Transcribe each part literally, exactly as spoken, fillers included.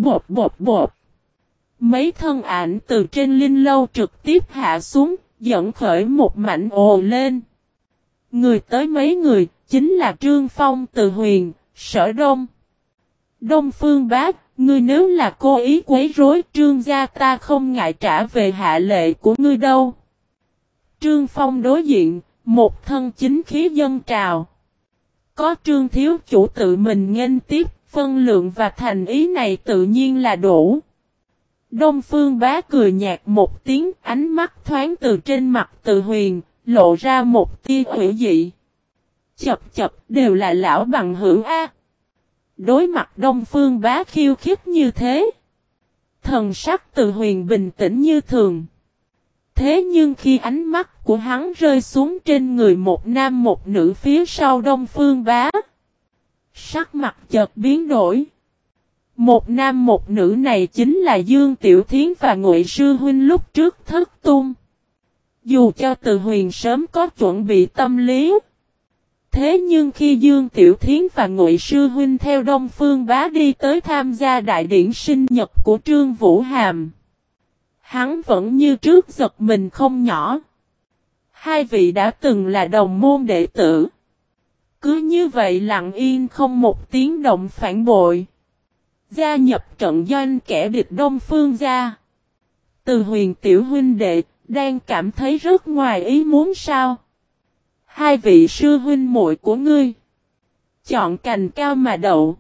Bột bột bột. Mấy thân ảnh từ trên linh lâu trực tiếp hạ xuống, dẫn khởi một mảnh ồ lên. Người tới mấy người, chính là Trương Phong, Từ Huyền, Sở Đông. Đông Phương Bá, ngươi nếu là cố ý quấy rối Trương gia ta không ngại trả về hạ lệ của ngươi đâu. Trương Phong đối diện, một thân chính khí dân trào. Có Trương thiếu chủ tự mình nghênh tiếp, phân lượng và thành ý này tự nhiên là đủ. Đông Phương Bá cười nhạt một tiếng, ánh mắt thoáng từ trên mặt Từ Huyền, lộ ra một tia hủy dị. Chập chập, đều là lão bằng hữu A. Đối mặt Đông Phương Bá khiêu khích như thế, thần sắc Từ Huyền bình tĩnh như thường. Thế nhưng khi ánh mắt của hắn rơi xuống trên người một nam một nữ phía sau Đông Phương Bá, sắc mặt chợt biến đổi. Một nam một nữ này chính là Dương Tiểu Thiến và Ngụy Sư Huynh lúc trước thất tung. Dù cho Từ Huyền sớm có chuẩn bị tâm lý, thế nhưng khi Dương Tiểu Thiến và Ngụy Sư Huynh theo Đông Phương Bá đi tới tham gia đại điển sinh nhật của Trương Vũ Hàm, hắn vẫn như trước giật mình không nhỏ. Hai vị đã từng là đồng môn đệ tử, cứ như vậy lặng yên không một tiếng động phản bội, gia nhập trận doanh kẻ địch Đông Phương gia. Từ Huyền tiểu huynh đệ đang cảm thấy rất ngoài ý muốn sao? Hai vị sư huynh muội của ngươi chọn cành cao mà đậu,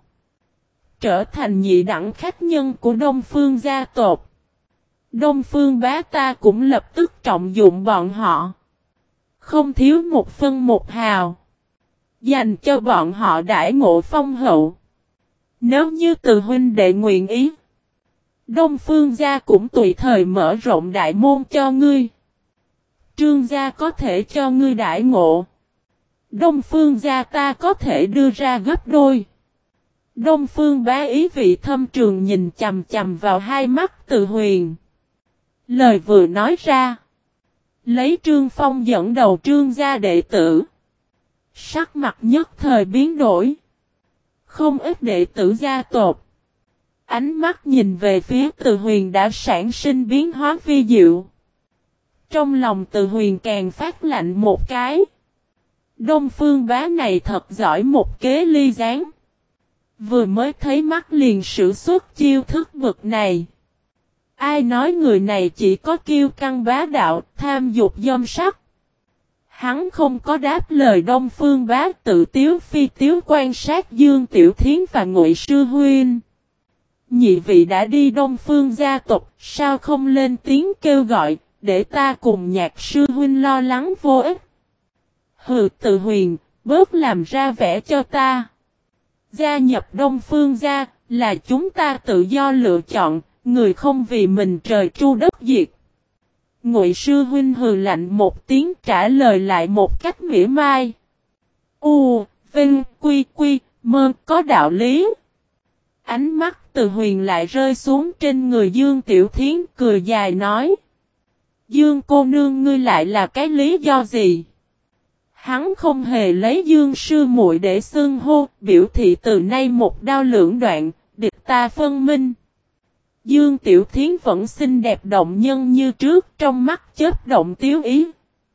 trở thành nhị đẳng khách nhân của Đông Phương gia tộc. Đông Phương Bá ta cũng lập tức trọng dụng bọn họ, không thiếu một phân một hào, dành cho bọn họ đãi ngộ phong hậu. Nếu như Từ huynh đệ nguyện ý, Đông Phương gia cũng tùy thời mở rộng đại môn cho ngươi. Trương gia có thể cho ngươi đãi ngộ, Đông Phương gia ta có thể đưa ra gấp đôi. Đông Phương Bá ý vị thâm trường nhìn chằm chằm vào hai mắt Từ Huyền. Lời vừa nói ra, lấy Trương Phong dẫn đầu Trương gia đệ tử, sắc mặt nhất thời biến đổi. Không ít đệ tử gia tộc, ánh mắt nhìn về phía Từ Huyền đã sản sinh biến hóa vi diệu. Trong lòng Từ Huyền càng phát lạnh một cái. Đông Phương Bá này thật giỏi một kế ly gián. Vừa mới thấy mắt liền sử xuất chiêu thức vực này. Ai nói người này chỉ có kiêu căng bá đạo, tham dục dâm sắc. Hắn không có đáp lời. Đông Phương Bá tự tiếu phi tiếu quan sát Dương Tiểu Thiến và Ngụy Sư Huynh. Nhị vị đã đi Đông Phương gia tộc, sao không lên tiếng kêu gọi, để ta cùng Nhạc Sư Huynh lo lắng vô ích. Hừ, Từ Huyền, bớt làm ra vẻ cho ta. Gia nhập Đông Phương gia, là chúng ta tự do lựa chọn, người không vì mình trời tru đất diệt. Ngụy Sư Huynh hừ lạnh một tiếng trả lời lại một cách mỉa mai. U, Vinh, Quy, Quy, Mơ, có đạo lý. Ánh mắt Từ Huyền lại rơi xuống trên người Dương Tiểu Thiến, cười dài nói. Dương cô nương ngươi lại là cái lý do gì? Hắn không hề lấy Dương sư muội để xưng hô, biểu thị từ nay một đao lưỡng đoạn, địch ta phân minh. Dương Tiểu Thiến vẫn xinh đẹp động nhân như trước, trong mắt chớp động tiếu ý.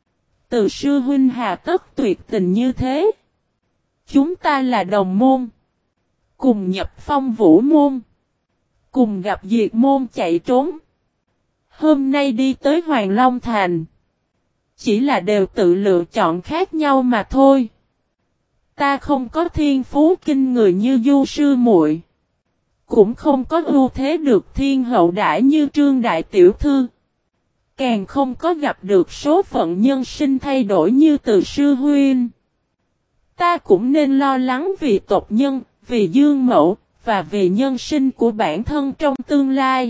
Từ sư huynh hà tất tuyệt tình như thế. Chúng ta là đồng môn, cùng nhập phong vũ môn, cùng gặp diệt môn chạy trốn. Hôm nay đi tới Hoàng Long Thành, chỉ là đều tự lựa chọn khác nhau mà thôi. Ta không có thiên phú kinh người như Du sư muội, cũng không có ưu thế được thiên hậu đãi như Trương đại tiểu thư, càng không có gặp được số phận nhân sinh thay đổi như Từ sư huynh. Ta cũng nên lo lắng vì tộc nhân, vì Dương mẫu, và vì nhân sinh của bản thân trong tương lai.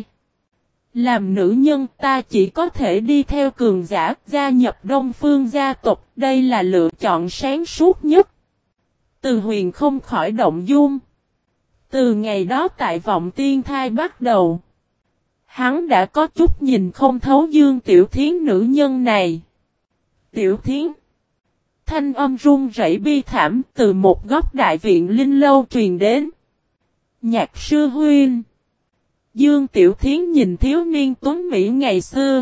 Làm nữ nhân ta chỉ có thể đi theo cường giả, gia nhập Đông Phương gia tộc, đây là lựa chọn sáng suốt nhất. Từ Huyền không khỏi động dung. Từ ngày đó tại Vọng Tiên Thai bắt đầu, hắn đã có chút nhìn không thấu Dương Tiểu Thiến nữ nhân này. Tiểu Thiến. Thanh âm run rẩy bi thảm từ một góc đại viện linh lâu truyền đến. Nhạc sư huynh. Dương Tiểu Thiến nhìn thiếu niên tuấn Mỹ ngày xưa.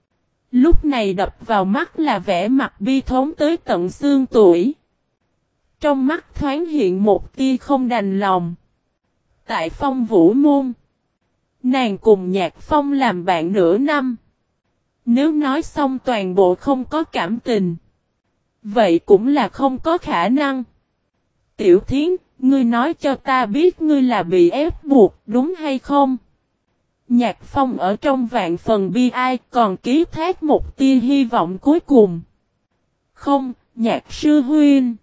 Lúc này đập vào mắt là vẻ mặt bi thống tới tận xương tủy. Trong mắt thoáng hiện một tia không đành lòng. Tại Phong Vũ Môn, nàng cùng Nhạc Phong làm bạn nửa năm. Nếu nói xong toàn bộ không có cảm tình, vậy cũng là không có khả năng. Tiểu Thiến, ngươi nói cho ta biết ngươi là bị ép buộc, đúng hay không? Nhạc Phong ở trong vạn phần bi ai còn ký thác một tia hy vọng cuối cùng. Không, Nhạc sư huynh.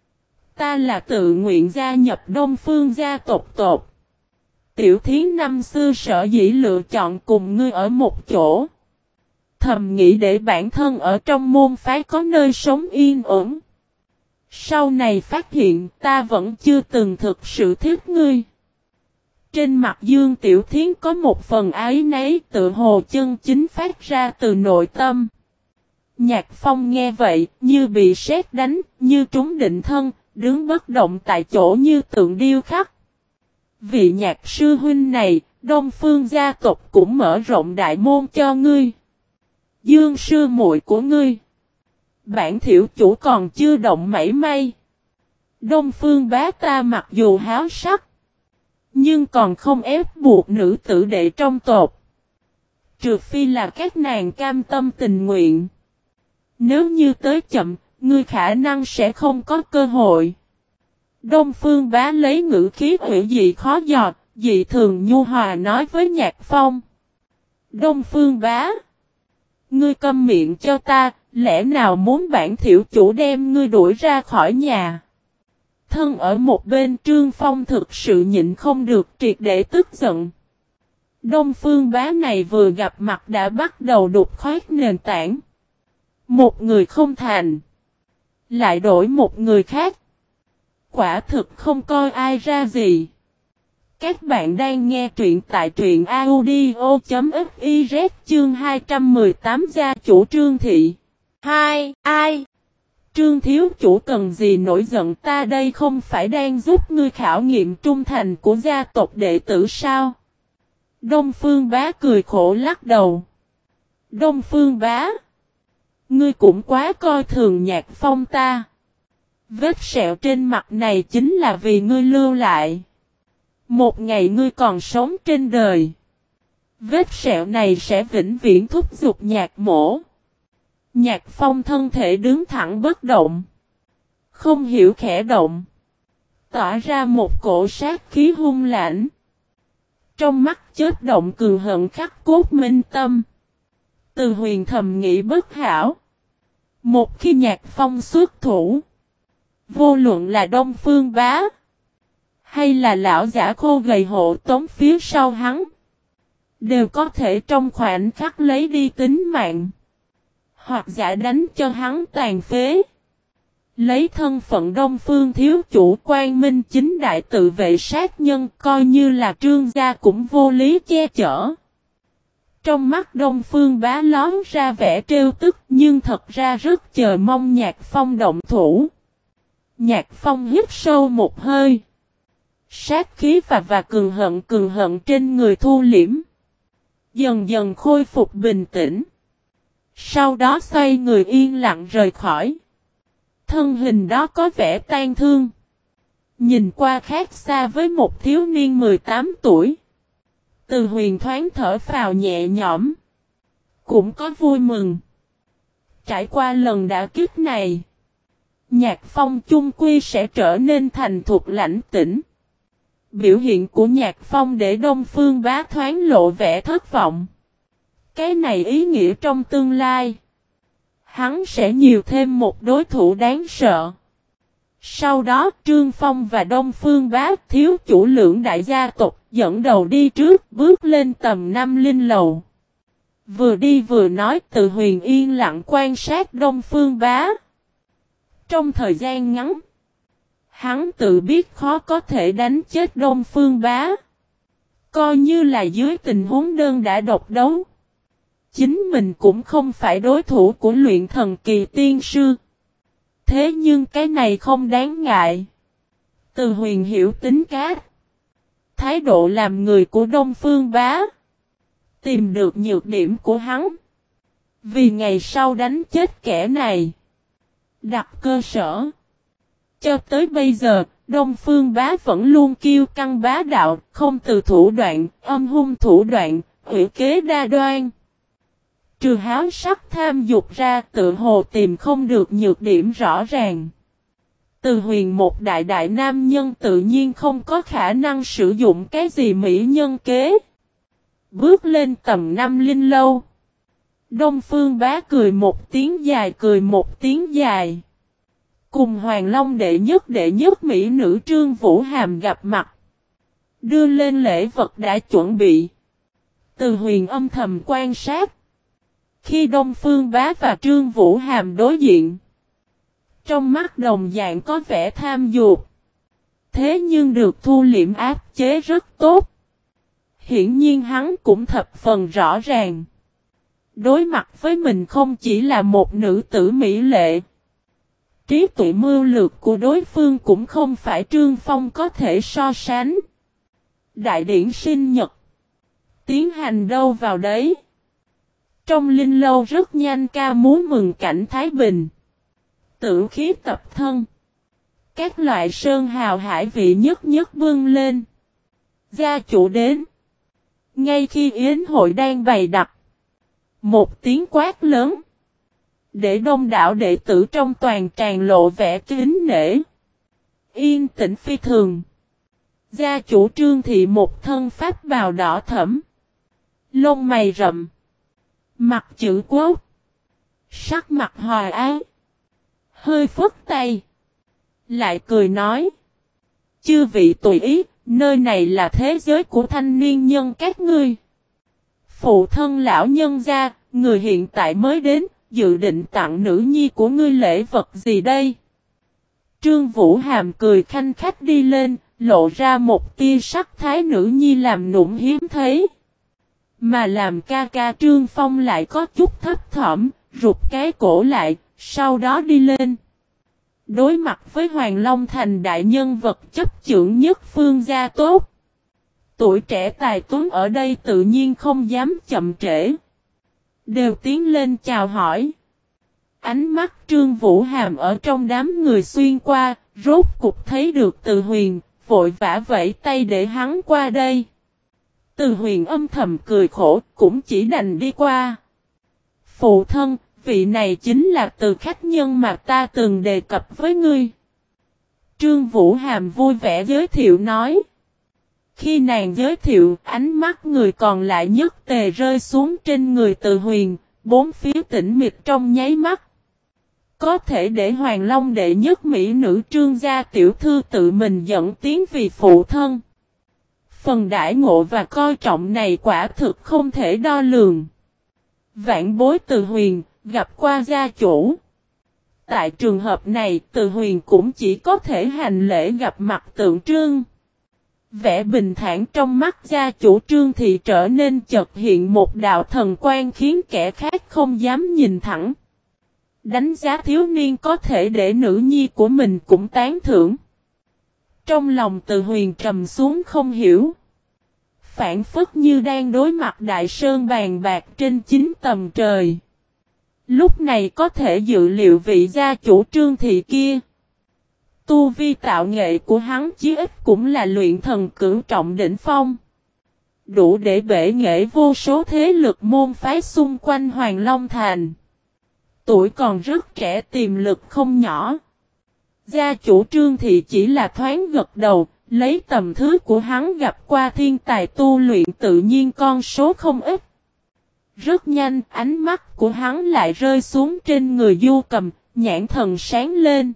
Ta là tự nguyện gia nhập Đông Phương gia tộc tộc. Tiểu Thiến năm xưa sở dĩ lựa chọn cùng ngươi ở một chỗ. Thầm nghĩ để bản thân ở trong môn phái có nơi sống yên ổn. Sau này phát hiện ta vẫn chưa từng thực sự thích ngươi. Trên mặt Dương Tiểu Thiến có một phần ái nấy tự hồ chân chính phát ra từ nội tâm. Nhạc Phong nghe vậy như bị sét đánh, như trúng định thân, đứng bất động tại chỗ như tượng điêu khắc. Vị nhạc sư huynh này, Đông Phương gia tộc cũng mở rộng đại môn cho ngươi. Dương sư muội của ngươi. Bản thiểu chủ còn chưa động mảy may. Đông Phương bá ta mặc dù háo sắc, nhưng còn không ép buộc nữ tử đệ trong tộc. Trừ phi là các nàng cam tâm tình nguyện. Nếu như tới chậm, ngươi khả năng sẽ không có cơ hội. Đông Phương bá lấy ngữ khí hữu dị khó giọt, dị thường nhu hòa nói với Nhạc Phong. Đông Phương bá, ngươi câm miệng cho ta, lẽ nào muốn bản thiểu chủ đem ngươi đuổi ra khỏi nhà? Thân ở một bên Trương Phong thực sự nhịn không được triệt để tức giận. Đông Phương bá này vừa gặp mặt đã bắt đầu đục khoét nền tảng. Một người không thành, lại đổi một người khác. Quả thực không coi ai ra gì. Các bạn đang nghe truyện tại truyện audio.fiz chương hai trăm mười tám gia chủ Trương Thị. Hai, ai? Trương thiếu chủ cần gì nổi giận, ta đây không phải đang giúp ngươi khảo nghiệm trung thành của gia tộc đệ tử sao? Đông Phương bá cười khổ lắc đầu. Đông Phương bá, ngươi cũng quá coi thường Nhạc Phong ta. Vết sẹo trên mặt này chính là vì ngươi lưu lại. Một ngày ngươi còn sống trên đời, vết sẹo này sẽ vĩnh viễn thúc giục Nhạc mổ. Nhạc Phong thân thể đứng thẳng bất động, không hiểu khẽ động, tỏa ra một cổ sát khí hung lãnh. Trong mắt chớp động cường hận khắc cốt minh tâm. Từ Huyền thầm nghĩ bất hảo. Một khi Nhạc Phong xuất thủ, vô luận là Đông Phương bá, hay là lão giả khô gầy hộ tống phía sau hắn, đều có thể trong khoảnh khắc lấy đi tính mạng. Hoặc giả đánh cho hắn tàn phế. Lấy thân phận Đông Phương thiếu chủ Quang Minh chính đại tự vệ sát nhân, coi như là Trương gia cũng vô lý che chở. Trong mắt Đông Phương bá lón ra vẻ trêu tức, nhưng thật ra rất chờ mong Nhạc Phong động thủ. Nhạc Phong hít sâu một hơi. Sát khí và và cường hận cường hận trên người thu liễm. Dần dần khôi phục bình tĩnh. Sau đó xoay người yên lặng rời khỏi. Thân hình đó có vẻ tan thương. Nhìn qua khác xa với một thiếu niên mười tám tuổi. Từ Huyền thoáng thở phào nhẹ nhõm. Cũng có vui mừng. Trải qua lần đả kích này, Nhạc Phong chung quy sẽ trở nên thành thục lãnh tĩnh. Biểu hiện của Nhạc Phong để Đông Phương bá thoáng lộ vẻ thất vọng. Cái này ý nghĩa trong tương lai, hắn sẽ nhiều thêm một đối thủ đáng sợ. Sau đó Trương Phong và Đông Phương bá thiếu chủ lưỡng đại gia tộc dẫn đầu đi trước, bước lên tầm năm linh lầu. Vừa đi vừa nói, Từ Huyền yên lặng quan sát Đông Phương bá. Trong thời gian ngắn, hắn tự biết khó có thể đánh chết Đông Phương bá. Coi như là dưới tình huống đơn đã độc đấu, chính mình cũng không phải đối thủ của luyện thần kỳ tiên sư. Thế nhưng cái này không đáng ngại. Từ Huyền hiểu tính cát. thái độ làm người của Đông Phương Bá. Tìm được nhược điểm của hắn. Vì ngày sau đánh chết kẻ này. Đặt cơ sở. Cho tới bây giờ, Đông Phương Bá vẫn luôn kiêu căng bá đạo, không từ thủ đoạn, âm hung thủ đoạn, hủy kế đa đoan. Trừ háo sắc tham dục ra tự hồ tìm không được nhược điểm rõ ràng. Từ Huyền một đại đại nam nhân tự nhiên không có khả năng sử dụng cái gì mỹ nhân kế. Bước lên tầm năm linh lâu. Đông Phương Bá cười một tiếng dài cười một tiếng dài. Cùng Hoàng Long đệ nhất đệ nhất mỹ nữ Trương Vũ Hàm gặp mặt. Đưa lên lễ vật đã chuẩn bị. Từ Huyền âm thầm quan sát. Khi Đông Phương Bá và Trương Vũ Hàm đối diện. Trong mắt đồng dạng có vẻ tham dục. Thế nhưng được thu liễm áp chế rất tốt. Hiển nhiên hắn cũng thập phần rõ ràng. Đối mặt với mình không chỉ là một nữ tử mỹ lệ. Trí tuệ mưu lược của đối phương cũng không phải Trương Phong có thể so sánh. Đại điển sinh nhật. Tiến hành đâu vào đấy. Trong linh lâu rất nhanh ca múa mừng cảnh Thái Bình. Tử khí tập thân. Các loại sơn hào hải vị nhất nhất bưng lên. Gia chủ đến. Ngay khi yến hội đang bày đặt. Một tiếng quát lớn. Để đông đảo đệ tử trong toàn tràn lộ vẻ kính nể. Yên tĩnh phi thường. Gia chủ Trương Thị một thân pháp bào đỏ thẫm. Lông mày rậm. Mặt chữ quốc. Sắc mặt hòa ái. Hơi phất tay. Lại cười nói. Chư vị tùy ý, nơi này là thế giới của thanh niên nhân các ngươi. Phụ thân lão nhân gia, người hiện tại mới đến, dự định tặng nữ nhi của ngươi lễ vật gì đây? Trương Vũ Hàm cười khanh khách đi lên, lộ ra một tia sắc thái nữ nhi làm nũng hiếm thấy. Mà làm ca ca Trương Phong lại có chút thấp thỏm, rụt cái cổ lại, sau đó đi lên. Đối mặt với Hoàng Long Thành đại nhân vật chấp chưởng nhất phương gia tốt. Tuổi trẻ tài tuấn ở đây tự nhiên không dám chậm trễ. Đều tiến lên chào hỏi. Ánh mắt Trương Vũ Hàm ở trong đám người xuyên qua, rốt cục thấy được Từ Huyền, vội vã vẫy tay để hắn qua đây. Từ Huyền âm thầm cười khổ, cũng chỉ đành đi qua. Phụ thân, vị này chính là Từ khách nhân mà ta từng đề cập với ngươi. Trương Vũ Hàm vui vẻ giới thiệu nói. Khi nàng giới thiệu, ánh mắt người còn lại nhất tề rơi xuống trên người Từ Huyền, bốn phía tĩnh mịch trong nháy mắt. Có thể để Hoàng Long đệ nhất mỹ nữ Trương gia tiểu thư tự mình dẫn tiếng vì phụ thân. Phần đãi ngộ và coi trọng này quả thực không thể đo lường. Vạn bối Từ Huyền, gặp qua gia chủ. Tại trường hợp này, Từ Huyền cũng chỉ có thể hành lễ gặp mặt tượng trưng. Vẻ bình thản trong mắt gia chủ Trương Thị trở nên chợt hiện một đạo thần quan khiến kẻ khác không dám nhìn thẳng. Đánh giá thiếu niên có thể để nữ nhi của mình cũng tán thưởng. Trong lòng Từ Huyền trầm xuống không hiểu. Phản phất như đang đối mặt đại sơn bàn bạc trên chín tầng trời. Lúc này có thể dự liệu vị gia chủ Trương Thị kia. Tu vi tạo nghệ của hắn chí ít cũng là luyện thần cửu trọng đỉnh phong. Đủ để bể nghệ vô số thế lực môn phái xung quanh Hoàng Long Thành. Tuổi còn rất trẻ tiềm lực không nhỏ. Gia chủ Trương Thị chỉ là thoáng gật đầu, lấy tầm thứ của hắn gặp qua thiên tài tu luyện tự nhiên con số không ít. Rất nhanh ánh mắt của hắn lại rơi xuống trên người Du Cầm, nhãn thần sáng lên.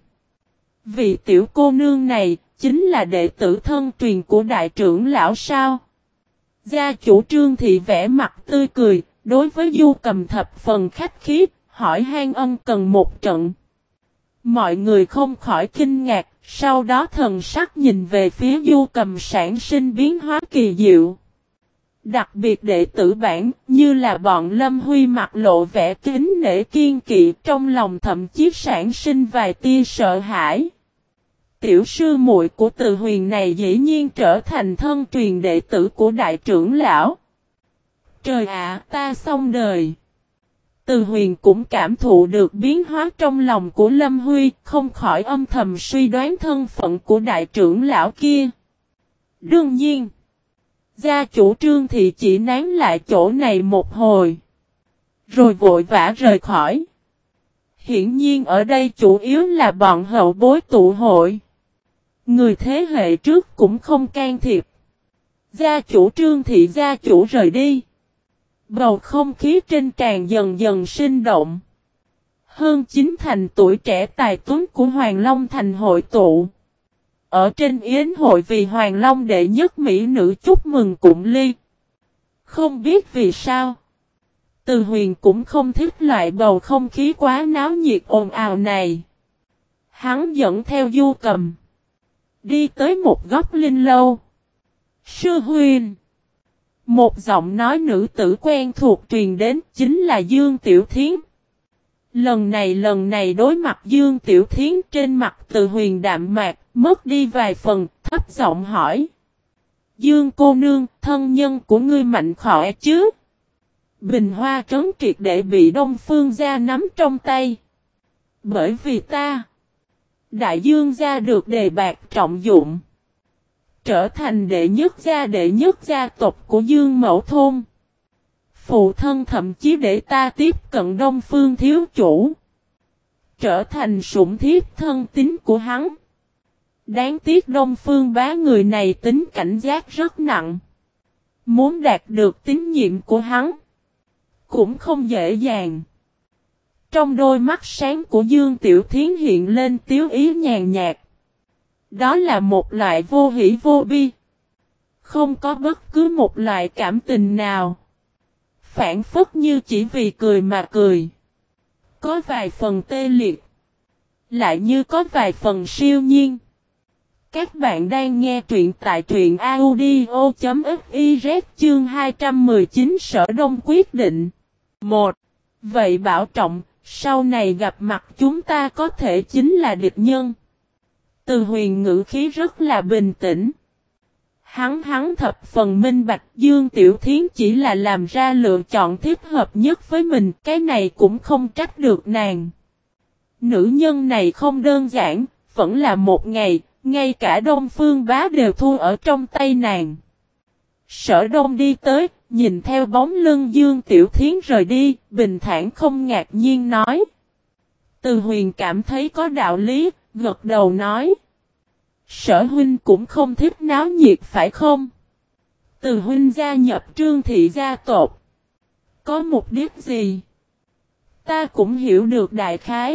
Vị tiểu cô nương này, chính là đệ tử thân truyền của đại trưởng lão sao? Gia chủ Trương Thị vẽ mặt tươi cười, đối với Du Cầm thập phần khách khí, hỏi han ân cần một trận. Mọi người không khỏi kinh ngạc, sau đó thần sắc nhìn về phía Du Cầm sản sinh biến hóa kỳ diệu. Đặc biệt đệ tử bản, như là bọn Lâm Huy mặt lộ vẻ kính nể kiên kỵ, trong lòng thậm chí sản sinh vài tia sợ hãi. Tiểu sư muội của Từ Huyền này dĩ nhiên trở thành thân truyền đệ tử của đại trưởng lão. Trời ạ, ta xong đời. Từ Huyền cũng cảm thụ được biến hóa trong lòng của Lâm Huy, không khỏi âm thầm suy đoán thân phận của đại trưởng lão kia. Đương nhiên, gia chủ Trương Thị chỉ nán lại chỗ này một hồi, rồi vội vã rời khỏi. Hiển nhiên ở đây chủ yếu là bọn hậu bối tụ hội. Người thế hệ trước cũng không can thiệp. Gia chủ Trương Thị gia chủ rời đi. Bầu không khí trên tràn dần dần sinh động. Hơn chín thành tuổi trẻ tài tuấn của Hoàng Long Thành hội tụ. Ở trên yến hội vì Hoàng Long đệ nhất mỹ nữ chúc mừng Cụng Ly. Không biết vì sao, Từ Huyền cũng không thích loại bầu không khí quá náo nhiệt ồn ào này. Hắn dẫn theo Du Cầm, đi tới một góc linh lâu. Sư Huyền. Một giọng nói nữ tử quen thuộc truyền đến, chính là Dương Tiểu Thiến. Lần này lần này đối mặt Dương Tiểu Thiến, trên mặt Từ Huyền đạm mạc, mất đi vài phần, thấp giọng hỏi. Dương cô nương, thân nhân của ngươi mạnh khỏe chứ? Bình Hoa trấn triệt để bị Đông Phương gia nắm trong tay. Bởi vì ta, Đại Dương gia được đề bạt trọng dụng, trở thành đệ nhất gia đệ nhất gia tộc của Dương Mẫu Thôn. Phụ thân thậm chí để ta tiếp cận Đông Phương thiếu chủ, trở thành sủng thiếp thân tín của hắn. Đáng tiếc Đông Phương bá người này tính cảnh giác rất nặng. Muốn đạt được tín nhiệm của hắn cũng không dễ dàng. Trong đôi mắt sáng của Dương Tiểu Thiến hiện lên tiếu ý nhàn nhạt. Đó là một loại vô hỷ vô bi. Không có bất cứ một loại cảm tình nào. Phản phất như chỉ vì cười mà cười. Có vài phần tê liệt, lại như có vài phần siêu nhiên. Các bạn đang nghe truyện tại truyện audio.fiz chương hai trăm mười chín Sở Đông quyết định. một. Vậy bảo trọng, sau này gặp mặt chúng ta có thể chính là địch nhân. Từ Huyền ngữ khí rất là bình tĩnh. Hắn hắn thập phần minh bạch, Dương Tiểu Thiến chỉ là làm ra lựa chọn thích hợp nhất với mình, cái này cũng không trách được nàng. Nữ nhân này không đơn giản, vẫn là một ngày, ngay cả Đông Phương bá đều thua ở trong tay nàng. Sở Đông đi tới, nhìn theo bóng lưng Dương Tiểu Thiến rời đi, bình thản không ngạc nhiên nói. Từ Huyền cảm thấy có đạo lý, gật đầu nói. Sở huynh cũng không thích náo nhiệt phải không? Từ huynh gia nhập Trương Thị gia tộc, có mục đích gì? Ta cũng hiểu được đại khái.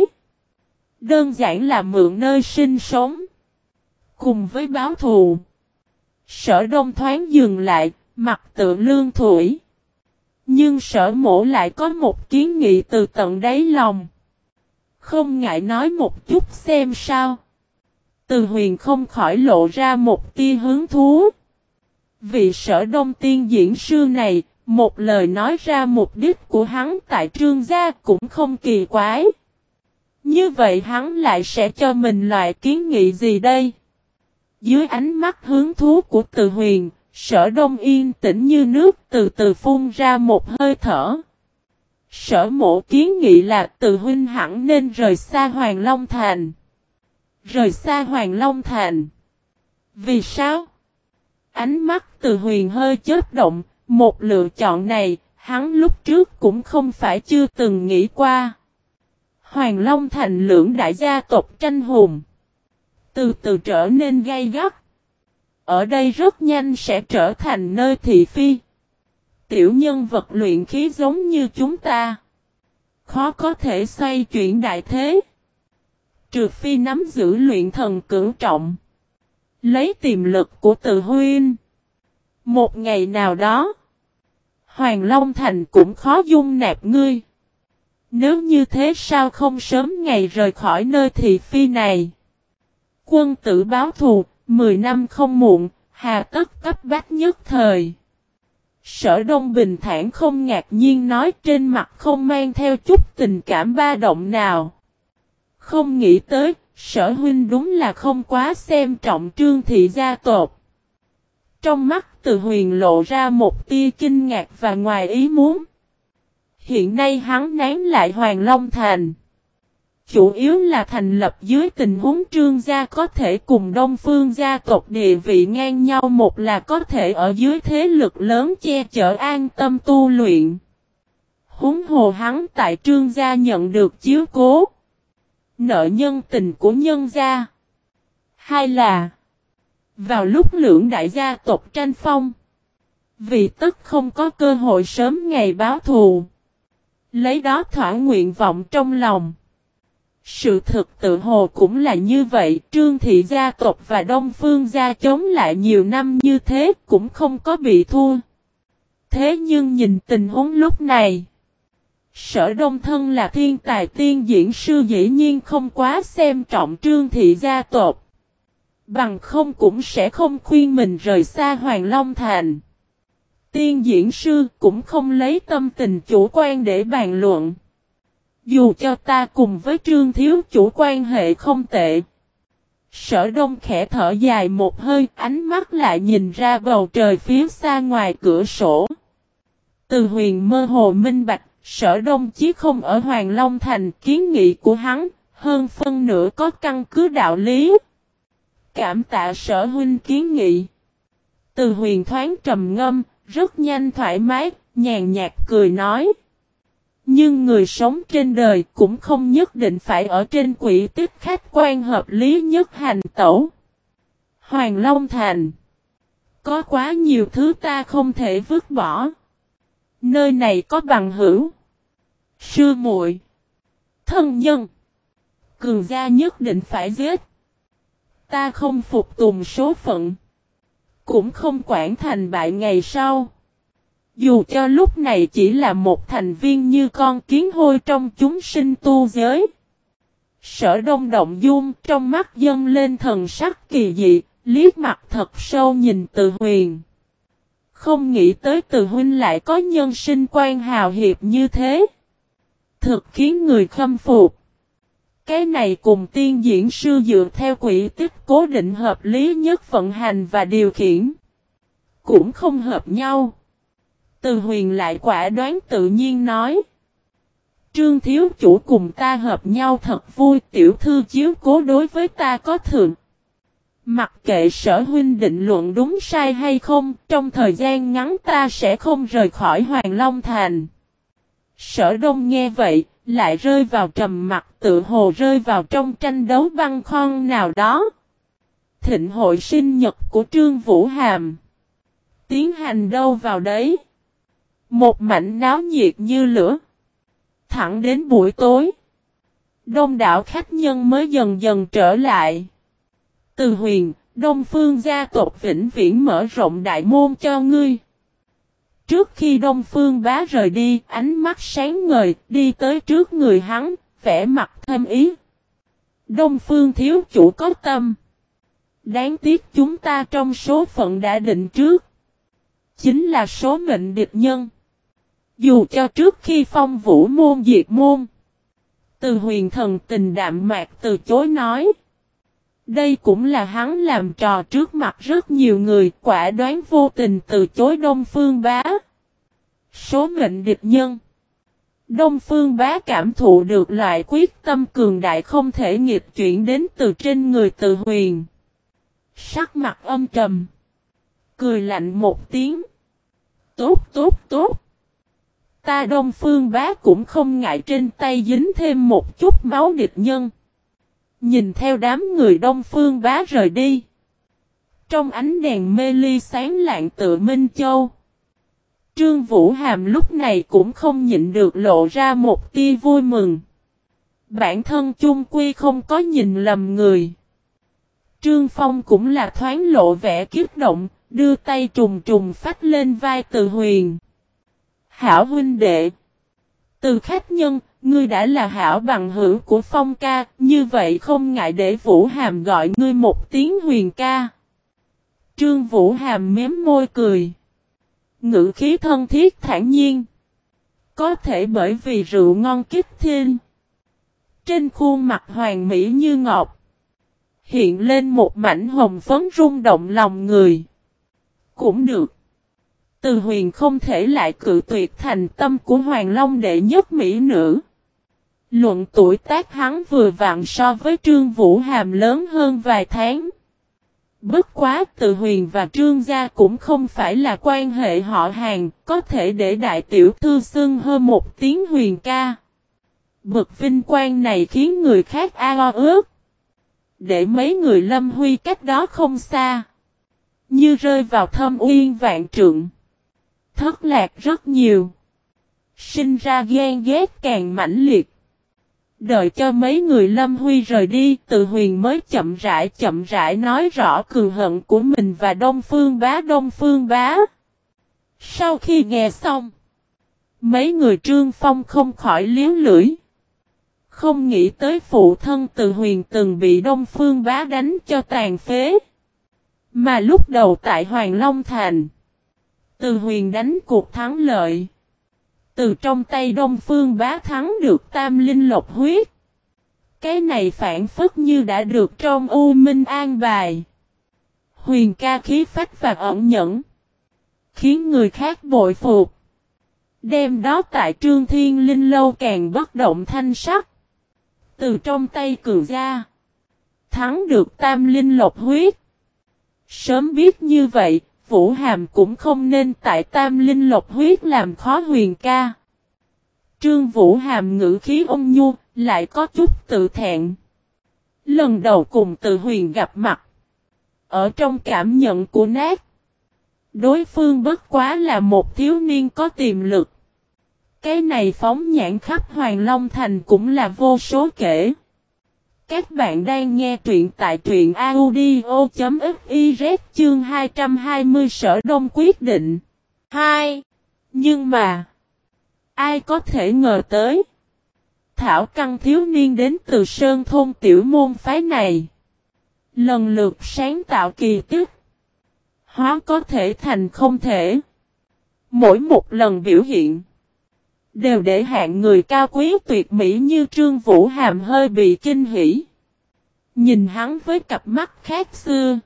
Đơn giản là mượn nơi sinh sống, cùng với báo thù. Sở Đông thoáng dừng lại, mặt tự lương thủy. Nhưng Sở Mỗ lại có một kiến nghị từ tận đáy lòng. Không ngại nói một chút xem sao. Từ Huyền không khỏi lộ ra một tia hứng thú. Vị Sở Đông tiên diễn sư này, một lời nói ra mục đích của hắn tại Trương gia cũng không kỳ quái. Như vậy hắn lại sẽ cho mình loại kiến nghị gì đây? Dưới ánh mắt hứng thú của Từ Huyền, Sở Đông yên tĩnh như nước, từ từ phun ra một hơi thở. Sở Mộ kiến nghị là Từ huynh hẳn nên rời xa Hoàng Long Thành. Rời xa Hoàng Long Thành. Vì sao? Ánh mắt Từ Huyền hơi chớp động, một lựa chọn này, hắn lúc trước cũng không phải chưa từng nghĩ qua. Hoàng Long Thành lưỡng đại gia tộc tranh hùng, từ từ trở nên gay gắt. Ở đây rất nhanh sẽ trở thành nơi thị phi. Tiểu nhân vật luyện khí giống như chúng ta, khó có thể xoay chuyển đại thế. Trừ phi nắm giữ luyện thần cửu trọng, lấy tiềm lực của Từ huynh. Một ngày nào đó, Hoàng Long Thành cũng khó dung nạp ngươi. Nếu như thế sao không sớm ngày rời khỏi nơi thị phi này? Quân tử báo thù, mười năm không muộn, hà tất cấp bách nhất thời. Sở Đông bình thản không ngạc nhiên nói, trên mặt không mang theo chút tình cảm ba động nào. Không nghĩ tới, Sở huynh đúng là không quá xem trọng Trương thị gia tộc. Trong mắt Từ Huyền lộ ra một tia kinh ngạc và ngoài ý muốn. Hiện nay hắn nán lại Hoàng Long Thành. Chủ yếu là thành lập dưới tình huống Trương gia có thể cùng Đông Phương gia tộc địa vị ngang nhau, một là có thể ở dưới thế lực lớn che chở an tâm tu luyện. Huống hồ hắn tại Trương gia nhận được chiếu cố, nợ nhân tình của nhân gia. Hai là vào lúc lưỡng đại gia tộc tranh phong, vì tất không có cơ hội sớm ngày báo thù, lấy đó thỏa nguyện vọng trong lòng. Sự thực tự hồ cũng là như vậy, Trương thị gia tộc và Đông Phương gia chống lại nhiều năm như thế cũng không có bị thua. Thế nhưng nhìn tình huống lúc này, Sở Đông thân là thiên tài tiên diễn sư dĩ nhiên không quá xem trọng Trương thị gia tộc. Bằng không cũng sẽ không khuyên mình rời xa Hoàng Long Thành. Tiên diễn sư cũng không lấy tâm tình chủ quan để bàn luận. Dù cho ta cùng với Trương thiếu chủ quan hệ không tệ. Sở Đông khẽ thở dài một hơi, ánh mắt lại nhìn ra bầu trời phía xa ngoài cửa sổ. Từ Huyền mơ hồ minh bạch, Sở Đông chí không ở Hoàng Long Thành, kiến nghị của hắn, hơn phân nửa có căn cứ đạo lý. Cảm tạ Sở huynh kiến nghị. Từ Huyền thoáng trầm ngâm, rất nhanh thoải mái, nhàn nhạt cười nói. Nhưng người sống trên đời cũng không nhất định phải ở trên quỹ tích khách quan hợp lý nhất hành tẩu. Hoàng Long Thành. Có quá nhiều thứ ta không thể vứt bỏ. Nơi này có bằng hữu, sư muội, thân nhân. Cường gia nhất định phải giết. Ta không phục tùng số phận, cũng không quản thành bại ngày sau. Dù cho lúc này chỉ là một thành viên như con kiến hôi trong chúng sinh tu giới. Sở Đông động dung, trong mắt dâng lên thần sắc kỳ dị, liếc mặt thật sâu nhìn Từ Huyền. Không nghĩ tới Từ huynh lại có nhân sinh quan hào hiệp như thế. Thực khiến người khâm phục. Cái này cùng tiên diễn sư dựa theo quỹ tích cố định hợp lý nhất vận hành và điều khiển cũng không hợp nhau. Từ Huyền lại quả đoán tự nhiên nói. Trương thiếu chủ cùng ta hợp nhau thật vui, tiểu thư chiếu cố đối với ta có thượng. Mặc kệ Sở huynh định luận đúng sai hay không, trong thời gian ngắn ta sẽ không rời khỏi Hoàng Long Thành. Sở Đông nghe vậy, lại rơi vào trầm mặc, tự hồ rơi vào trong tranh đấu băng khoăn nào đó. Thịnh hội sinh nhật của Trương Vũ Hàm tiến hành đâu vào đấy. Một mảnh náo nhiệt như lửa. Thẳng đến buổi tối, đông đảo khách nhân mới dần dần trở lại. Từ Huyền, Đông Phương gia tộc vĩnh viễn mở rộng đại môn cho ngươi. Trước khi Đông Phương bá rời đi, ánh mắt sáng ngời, đi tới trước người hắn, vẻ mặt thâm ý. Đông Phương thiếu chủ có tâm. Đáng tiếc chúng ta trong số phận đã định trước. Chính là số mệnh địch nhân. Dù cho trước khi phong vũ môn diệt môn, Từ Huyền thần tình đạm mạc từ chối nói. Đây cũng là hắn làm trò trước mặt rất nhiều người, quả đoán vô tình từ chối Đông Phương bá. Số mệnh địch nhân. Đông Phương bá cảm thụ được loại quyết tâm cường đại không thể nghịch chuyển đến từ trên người Từ Huyền. Sắc mặt âm trầm, cười lạnh một tiếng. Tốt tốt tốt. Ta Đông Phương bá cũng không ngại trên tay dính thêm một chút máu địch nhân. Nhìn theo đám người Đông Phương bá rời đi. Trong ánh đèn mê ly sáng lạng tựa Minh Châu. Trương Vũ Hàm lúc này cũng không nhịn được lộ ra một tia vui mừng. Bản thân chung quy không có nhìn lầm người. Trương Phong cũng là thoáng lộ vẻ kích động, đưa tay trùng trùng phách lên vai Từ Huyền. Hảo huynh đệ. Từ khách nhân, ngươi đã là hảo bằng hữu của Phong ca, như vậy không ngại để Vũ Hàm gọi ngươi một tiếng Huyền ca. Trương Vũ Hàm mém môi cười. Ngữ khí thân thiết thản nhiên. Có thể bởi vì rượu ngon kích thiên. Trên khuôn mặt hoàng mỹ như ngọc. hiện lên một mảnh hồng phấn rung động lòng người. Cũng được. Từ Huyền không thể lại cự tuyệt thành tâm của Hoàng Long đệ nhất mỹ nữ. Luận tuổi tác hắn vừa vặn so với Trương Vũ Hàm lớn hơn vài tháng. Bất quá Từ Huyền và Trương gia cũng không phải là quan hệ họ hàng, có thể để đại tiểu thư xưng hơn một tiếng Huyền ca. Bực vinh quang này khiến người khác ao ước. Để mấy người Lâm Huy cách đó không xa. Như rơi vào thâm uyên vạn trượng. Thất lạc rất nhiều. Sinh ra ghen ghét càng mãnh liệt. Đợi cho mấy người Lâm Huy rời đi, Từ Huyền mới chậm rãi chậm rãi nói rõ cường hận của mình và Đông Phương Bá Đông Phương Bá. Sau khi nghe xong, mấy người Trương Phong không khỏi liếu lưỡi. Không nghĩ tới phụ thân Từ Huyền từng bị Đông Phương Bá đánh cho tàn phế. Mà lúc đầu tại Hoàng Long Thành, Từ Huyền đánh cuộc thắng lợi. Từ trong tay Đông Phương Bá thắng được tam linh lộc huyết. Cái này phản phất như đã được trong U Minh an bài. Huyền ca khí phách và ẩn nhẫn, khiến người khác bội phục. Đêm đó tại Trương Thiên Linh lâu càng bất động thanh sắc. Từ trong tay cường gia, thắng được tam linh lộc huyết. Sớm biết như vậy, Vũ Hàm cũng không nên tại tam linh lộc huyết làm khó Huyền ca. Trương Vũ Hàm ngữ khí ôn nhu, lại có chút tự thẹn. Lần đầu cùng Từ Huyền gặp mặt. Ở trong cảm nhận của nát, đối phương bất quá là một thiếu niên có tiềm lực. Cái này phóng nhãn khắp Hoàng Long Thành cũng là vô số kể. Các bạn đang nghe truyện tại truyện audio chấm fiz chương hai trăm hai mươi Sở Đông quyết định. hai. Nhưng mà, ai có thể ngờ tới, Thảo Căn thiếu niên đến từ Sơn Thôn tiểu môn phái này, lần lượt sáng tạo kỳ tích, hóa có thể thành không thể. Mỗi một lần biểu hiện, đều để hạng người cao quý tuyệt mỹ như Trương Vũ Hàm hơi bị kinh hỉ. Nhìn hắn với cặp mắt khác xưa.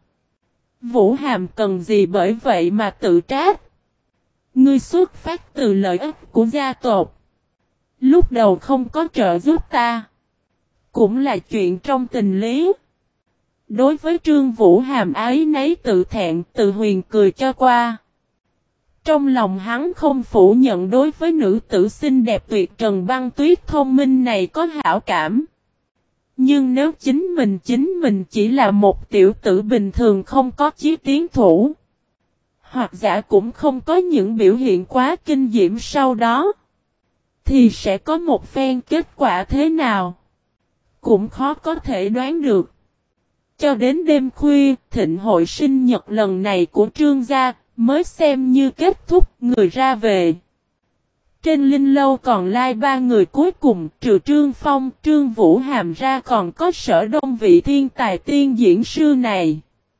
Vũ Hàm cần gì bởi vậy mà tự trách. Ngươi xuất phát từ lợi ích của gia tộc. Lúc đầu không có trợ giúp ta, cũng là chuyện trong tình lý. Đối với Trương Vũ Hàm ái nấy tự thẹn, Từ Huyền cười cho qua. Trong lòng hắn không phủ nhận đối với nữ tử xinh đẹp tuyệt trần băng tuyết thông minh này có hảo cảm. Nhưng nếu chính mình chính mình chỉ là một tiểu tử bình thường không có chí tiến thủ, hoặc giả cũng không có những biểu hiện quá kinh diễm sau đó, thì sẽ có một phen kết quả thế nào, cũng khó có thể đoán được. Cho đến đêm khuya, thịnh hội sinh nhật lần này của Trương gia mới xem như kết thúc, người ra về. Trên linh lâu còn lai ba người cuối cùng, trừ Trương Phong, Trương Vũ Hàm ra còn có Sở Đông vị thiên tài tiên diễn sư này.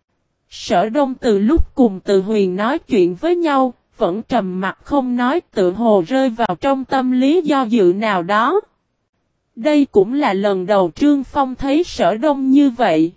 Sở Đông từ lúc cùng Từ Huyền nói chuyện với nhau, vẫn trầm mặt không nói, tự hồ rơi vào trong tâm lý do dự nào đó. Đây cũng là lần đầu Trương Phong thấy Sở Đông như vậy.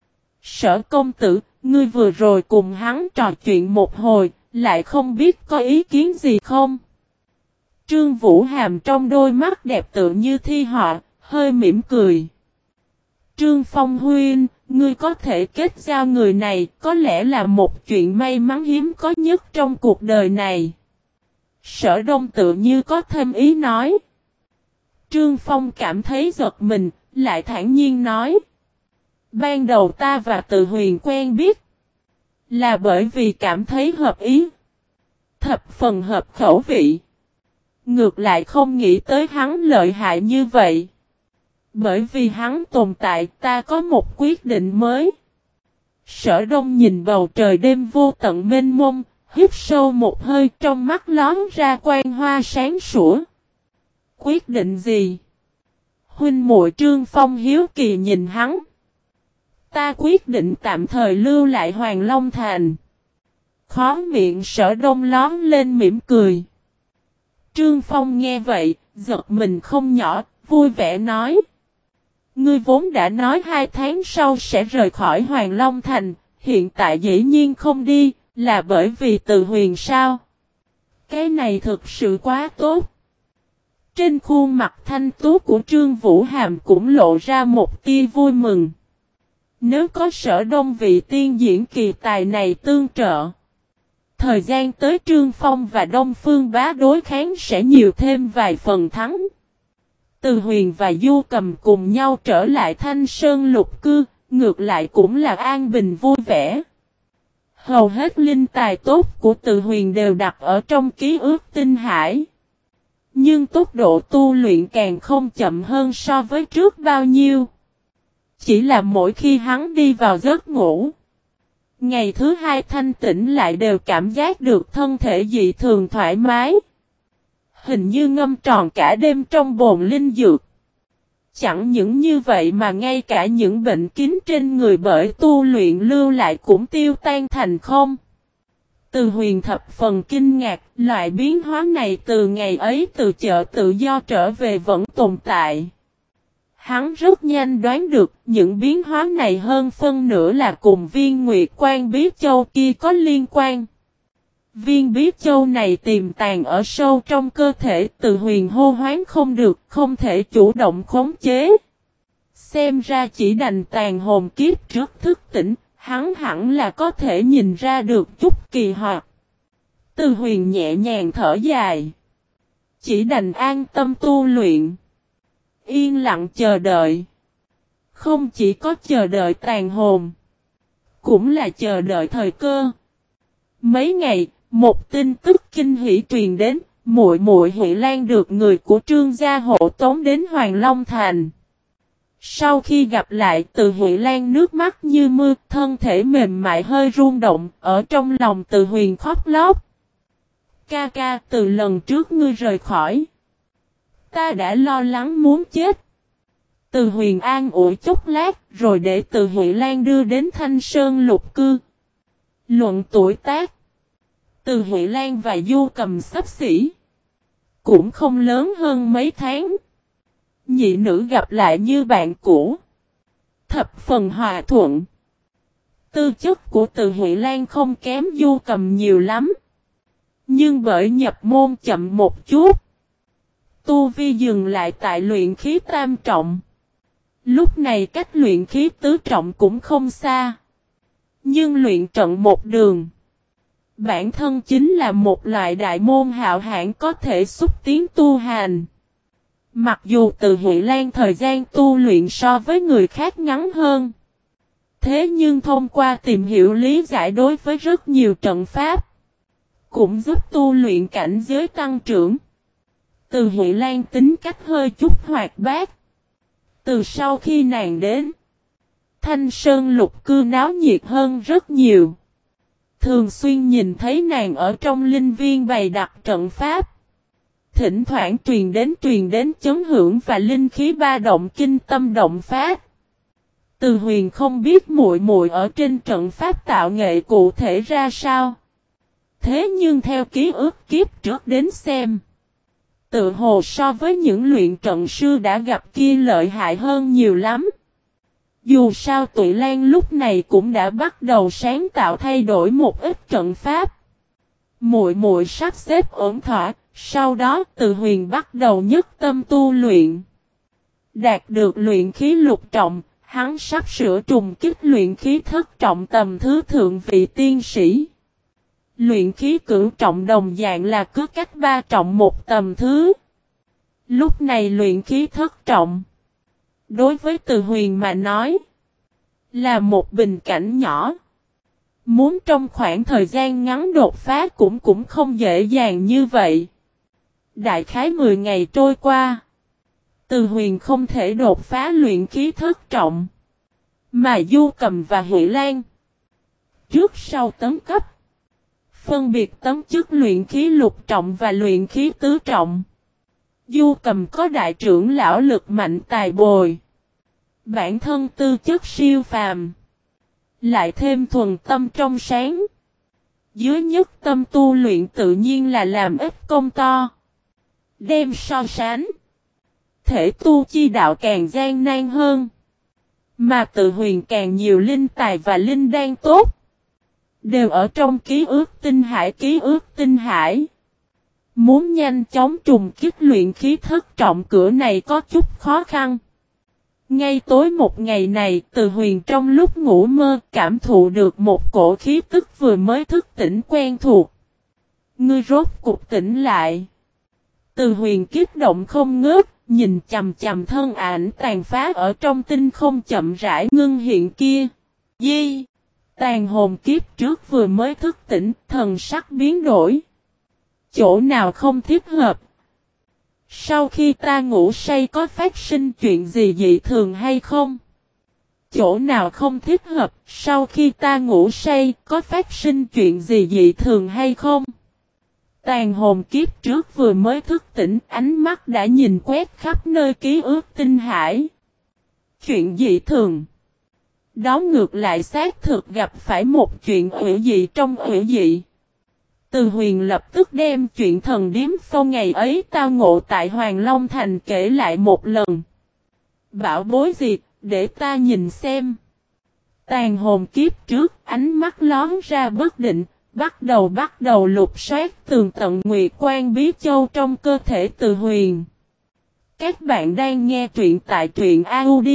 Sở công tử, ngươi vừa rồi cùng hắn trò chuyện một hồi, lại không biết có ý kiến gì không? Trương Vũ Hàm trong đôi mắt đẹp tự như thi họa, hơi mỉm cười. Trương Phong huynh, ngươi có thể kết giao người này, có lẽ là một chuyện may mắn hiếm có nhất trong cuộc đời này. Sở Đông tự như có thêm ý nói. Trương Phong cảm thấy giật mình, lại thản nhiên nói. Ban đầu ta và Từ Huyền quen biết, là bởi vì cảm thấy hợp ý, thập phần hợp khẩu vị. Ngược lại không nghĩ tới hắn lợi hại như vậy. Bởi vì hắn tồn tại, ta có một quyết định mới. Sở Đông nhìn bầu trời đêm vô tận mênh mông, hít sâu một hơi, trong mắt lón ra quang hoa sáng sủa. Quyết định gì? Huynh muội Trương Phong hiếu kỳ nhìn hắn. Ta quyết định tạm thời lưu lại Hoàng Long Thành. Khó miệng Sở Đông lón lên mỉm cười. Trương Phong nghe vậy, giật mình không nhỏ, vui vẻ nói. Ngươi vốn đã nói hai tháng sau sẽ rời khỏi Hoàng Long Thành, hiện tại dĩ nhiên không đi, là bởi vì Từ Huyền sao? Cái này thực sự quá tốt. Trên khuôn mặt thanh tú của Trương Vũ Hàm cũng lộ ra một tia vui mừng. Nếu có Sở Đông vị tiên diễn kỳ tài này tương trợ, thời gian tới Trương Phong và Đông Phương Bá đối kháng sẽ nhiều thêm vài phần thắng. Từ Huyền và Du Cầm cùng nhau trở lại Thanh Sơn Lục Cư, ngược lại cũng là an bình vui vẻ. Hầu hết linh tài tốt của Từ Huyền đều đặt ở trong ký ức tinh hải. Nhưng tốc độ tu luyện càng không chậm hơn so với trước bao nhiêu. Chỉ là mỗi khi hắn đi vào giấc ngủ, ngày thứ hai thanh tỉnh lại đều cảm giác được thân thể dị thường thoải mái. Hình như ngâm tròn cả đêm trong bồn linh dược. Chẳng những như vậy mà ngay cả những bệnh kín trên người bởi tu luyện lưu lại cũng tiêu tan thành không. Từ Huyền thập phần kinh ngạc, loại biến hóa này từ ngày ấy từ chợ tự do trở về vẫn tồn tại. Hắn rất nhanh đoán được những biến hóa này hơn phân nửa là cùng viên Nguyệt Quan Bí Châu kia có liên quan. Viên Bí Châu này tiềm tàng ở sâu trong cơ thể, Từ Huyền hô hoán không được, không thể chủ động khống chế. Xem ra chỉ đành tàn hồn kiếp trước thức tỉnh, hắn hẳn là có thể nhìn ra được chút kỳ hoạt. Từ Huyền nhẹ nhàng thở dài. Chỉ đành an tâm tu luyện. Yên lặng chờ đợi. Không chỉ có chờ đợi tàn hồn, cũng là chờ đợi thời cơ. Mấy ngày, một tin tức kinh hỉ truyền đến, muội muội Huệ Lan được người của Trương gia hộ tống đến Hoàng Long Thành. Sau khi gặp lại, Từ Huệ Lan nước mắt như mưa, thân thể mềm mại hơi rung động, ở trong lòng Từ Huyền khóc lóc. Ca ca, từ lần trước ngươi rời khỏi, ta đã lo lắng muốn chết. Từ Huyền an ủi chốc lát, rồi để Từ Huệ Lan đưa đến Thanh Sơn Lục Cư. Luận tuổi tác, Từ Huệ Lan và Du Cầm xấp xỉ, cũng không lớn hơn mấy tháng. Nhị nữ gặp lại như bạn cũ, thập phần hòa thuận. Tư chất của Từ Huệ Lan không kém Du Cầm nhiều lắm, nhưng bởi nhập môn chậm một chút, tu vi dừng lại tại luyện khí tam trọng. Lúc này cách luyện khí tứ trọng cũng không xa, nhưng luyện trận một đường, bản thân chính là một loại đại môn hạo hãn có thể xúc tiến tu hành. Mặc dù Từ Huệ Lan thời gian tu luyện so với người khác ngắn hơn, thế nhưng thông qua tìm hiểu lý giải đối với rất nhiều trận pháp, cũng giúp tu luyện cảnh giới tăng trưởng. Từ Huệ Lan tính cách hơi chút hoạt bát. Từ sau khi nàng đến, Thanh Sơn Lục Cư náo nhiệt hơn rất nhiều. Thường xuyên nhìn thấy nàng ở trong linh viên bày đặt trận pháp. Thỉnh thoảng truyền đến truyền đến chấn hưởng và linh khí ba động kinh tâm động phát. Từ Huyền không biết muội muội ở trên trận pháp tạo nghệ cụ thể ra sao. Thế nhưng theo ký ức kiếp trước đến xem, tự hồ so với những luyện trận sư đã gặp kia lợi hại hơn nhiều lắm. Dù sao Tụy Lan lúc này cũng đã bắt đầu sáng tạo thay đổi một ít trận pháp. Muội muội sắp xếp ổn thỏa, sau đó Từ Huyền bắt đầu nhất tâm tu luyện. Đạt được luyện khí lục trọng, hắn sắp sửa trùng kích luyện khí thất trọng tầm thứ thượng vị tiên sĩ. Luyện khí cửu trọng đồng dạng là cứ cách ba trọng một tầm thứ. Lúc này luyện khí thất trọng, đối với Từ Huyền mà nói, là một bình cảnh nhỏ. Muốn trong khoảng thời gian ngắn đột phá cũng cũng không dễ dàng như vậy. Đại khái mười ngày trôi qua, Từ Huyền không thể đột phá luyện khí thất trọng. Mà Du Cầm và Huệ Lan, trước sau tấn cấp, phân biệt tấn chức luyện khí lục trọng và luyện khí tứ trọng. Du Cầm có đại trưởng lão lực mạnh tài bồi, bản thân tư chất siêu phàm, lại thêm thuần tâm trong sáng. Dưới nhất tâm tu luyện tự nhiên là làm ít công to. Đem so sánh, Thể tu chi đạo càng gian nan hơn. Mà Từ Huyền càng nhiều linh tài và linh đan tốt. Đều ở trong ký ức tinh hải ký ức tinh hải. Muốn nhanh chóng trùng kích luyện khí thất trọng cửa này có chút khó khăn. Ngay tối một ngày này, Từ Huyền trong lúc ngủ mơ cảm thụ được một cổ khí tức vừa mới thức tỉnh quen thuộc. Ngươi rốt cục tỉnh lại. Từ Huyền kích động không ngớt, nhìn chằm chằm thân ảnh tàn phá ở trong tinh không chậm rãi ngưng hiện kia. Di! Tàn hồn kiếp trước vừa mới thức tỉnh, thần sắc biến đổi. Chỗ nào không thích hợp? Sau khi ta ngủ say có phát sinh chuyện gì dị thường hay không? Chỗ nào không thích hợp? Sau khi ta ngủ say có phát sinh chuyện gì dị thường hay không? Tàn hồn kiếp trước vừa mới thức tỉnh, ánh mắt đã nhìn quét khắp nơi ký ức tinh hải. Chuyện dị thường. Đó ngược lại xác thực gặp phải một chuyện hủy dị trong hủy dị. Từ Huyền lập tức đem chuyện thần điếm phong ngày ấy tao ngộ tại Hoàng Long Thành kể lại một lần. Bảo bối gì, để ta nhìn xem. Tàn hồn kiếp trước, ánh mắt lón ra bất định, bắt đầu bắt đầu lục soát tường tận nguyệt quan bí châu trong cơ thể Từ Huyền. Các bạn đang nghe truyện tại truyện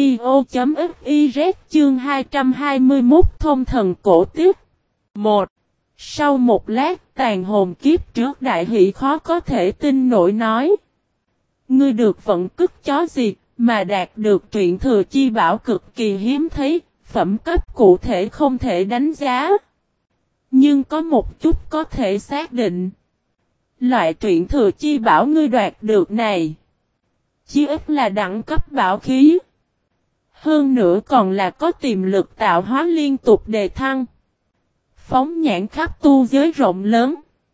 audio.fiz chương hai trăm hai mươi mốt thông thần cổ tiếp. một. Sau một lát, tàn hồn kiếp trước đại hỷ khó có thể tin nổi nói. Ngươi được vận cức chó gì, mà đạt được truyện thừa chi bảo cực kỳ hiếm thấy, phẩm cấp cụ thể không thể đánh giá. Nhưng có một chút có thể xác định. Loại truyện thừa chi bảo ngươi đoạt được này. Chí ít là đẳng cấp bảo khí. Hơn nữa còn là có tiềm lực tạo hóa liên tục đề thăng. Phóng nhãn khắp tu giới rộng lớn.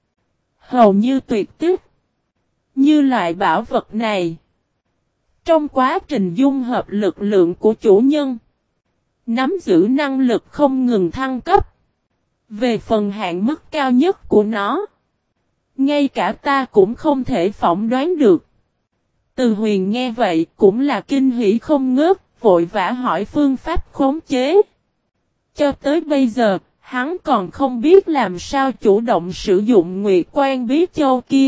Hầu như tuyệt tích. Như loại bảo vật này. Trong quá trình dung hợp lực lượng của chủ nhân. Nắm giữ năng lực không ngừng thăng cấp. Về phần hạn mức cao nhất của nó. Ngay cả ta cũng không thể phỏng đoán được. Từ Huyền nghe vậy cũng là kinh hỉ không ngớt, vội vã hỏi phương pháp khống chế. Cho tới bây giờ, hắn còn không biết làm sao chủ động sử dụng nguyệt quan bí châu kia.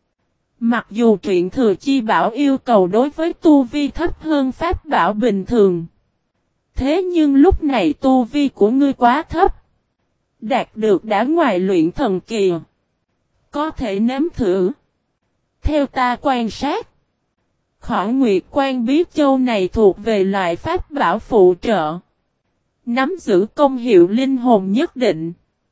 Mặc dù truyện thừa chi bảo yêu cầu đối với tu vi thấp hơn pháp bảo bình thường. Thế nhưng lúc này tu vi của ngươi quá thấp. Đạt được đã ngoài luyện thần kỳ. Có thể nếm thử. Theo ta quan sát. Khỏi nguyệt quan bí châu này thuộc về loại pháp bảo phụ trợ. Nắm giữ công hiệu linh hồn nhất định.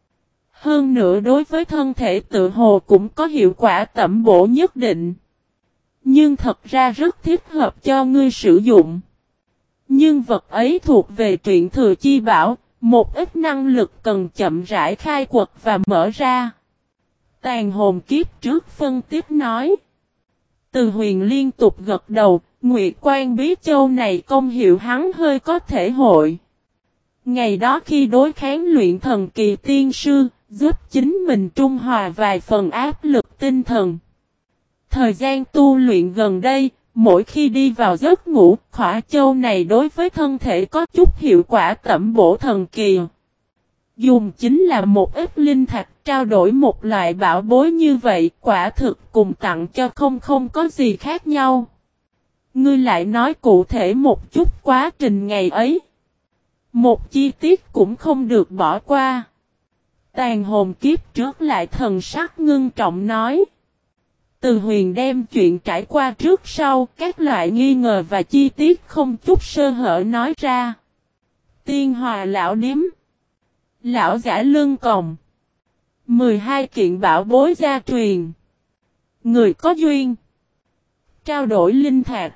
Hơn nữa đối với thân thể tự hồ cũng có hiệu quả tẩm bổ nhất định. Nhưng thật ra rất thích hợp cho ngươi sử dụng. Nhưng vật ấy thuộc về truyện thừa chi bảo, một ít năng lực cần chậm rãi khai quật và mở ra. Tàn hồn kiếp trước phân tiếp nói. Từ Huyền liên tục gật đầu, nguyệt quan bí châu này công hiệu hắn hơi có thể hội. Ngày đó khi đối kháng luyện thần kỳ tiên sư, giúp chính mình trung hòa vài phần áp lực tinh thần. Thời gian tu luyện gần đây, mỗi khi đi vào giấc ngủ, khỏa châu này đối với thân thể có chút hiệu quả tẩm bổ thần kỳ. Dùng chính là một ít linh thạch trao đổi một loại bảo bối như vậy, quả thực cùng tặng cho không không có gì khác nhau. Ngươi lại nói cụ thể một chút quá trình ngày ấy. Một chi tiết cũng không được bỏ qua. Tàn hồn kiếp trước lại thần sắc ngưng trọng nói. Từ Huyền đem chuyện trải qua trước sau, các loại nghi ngờ và chi tiết không chút sơ hở nói ra. Tiên hòa lão điếm. Lão giả lưng còng. mười hai kiện bảo bối gia truyền. Người có duyên. Trao đổi linh thạch.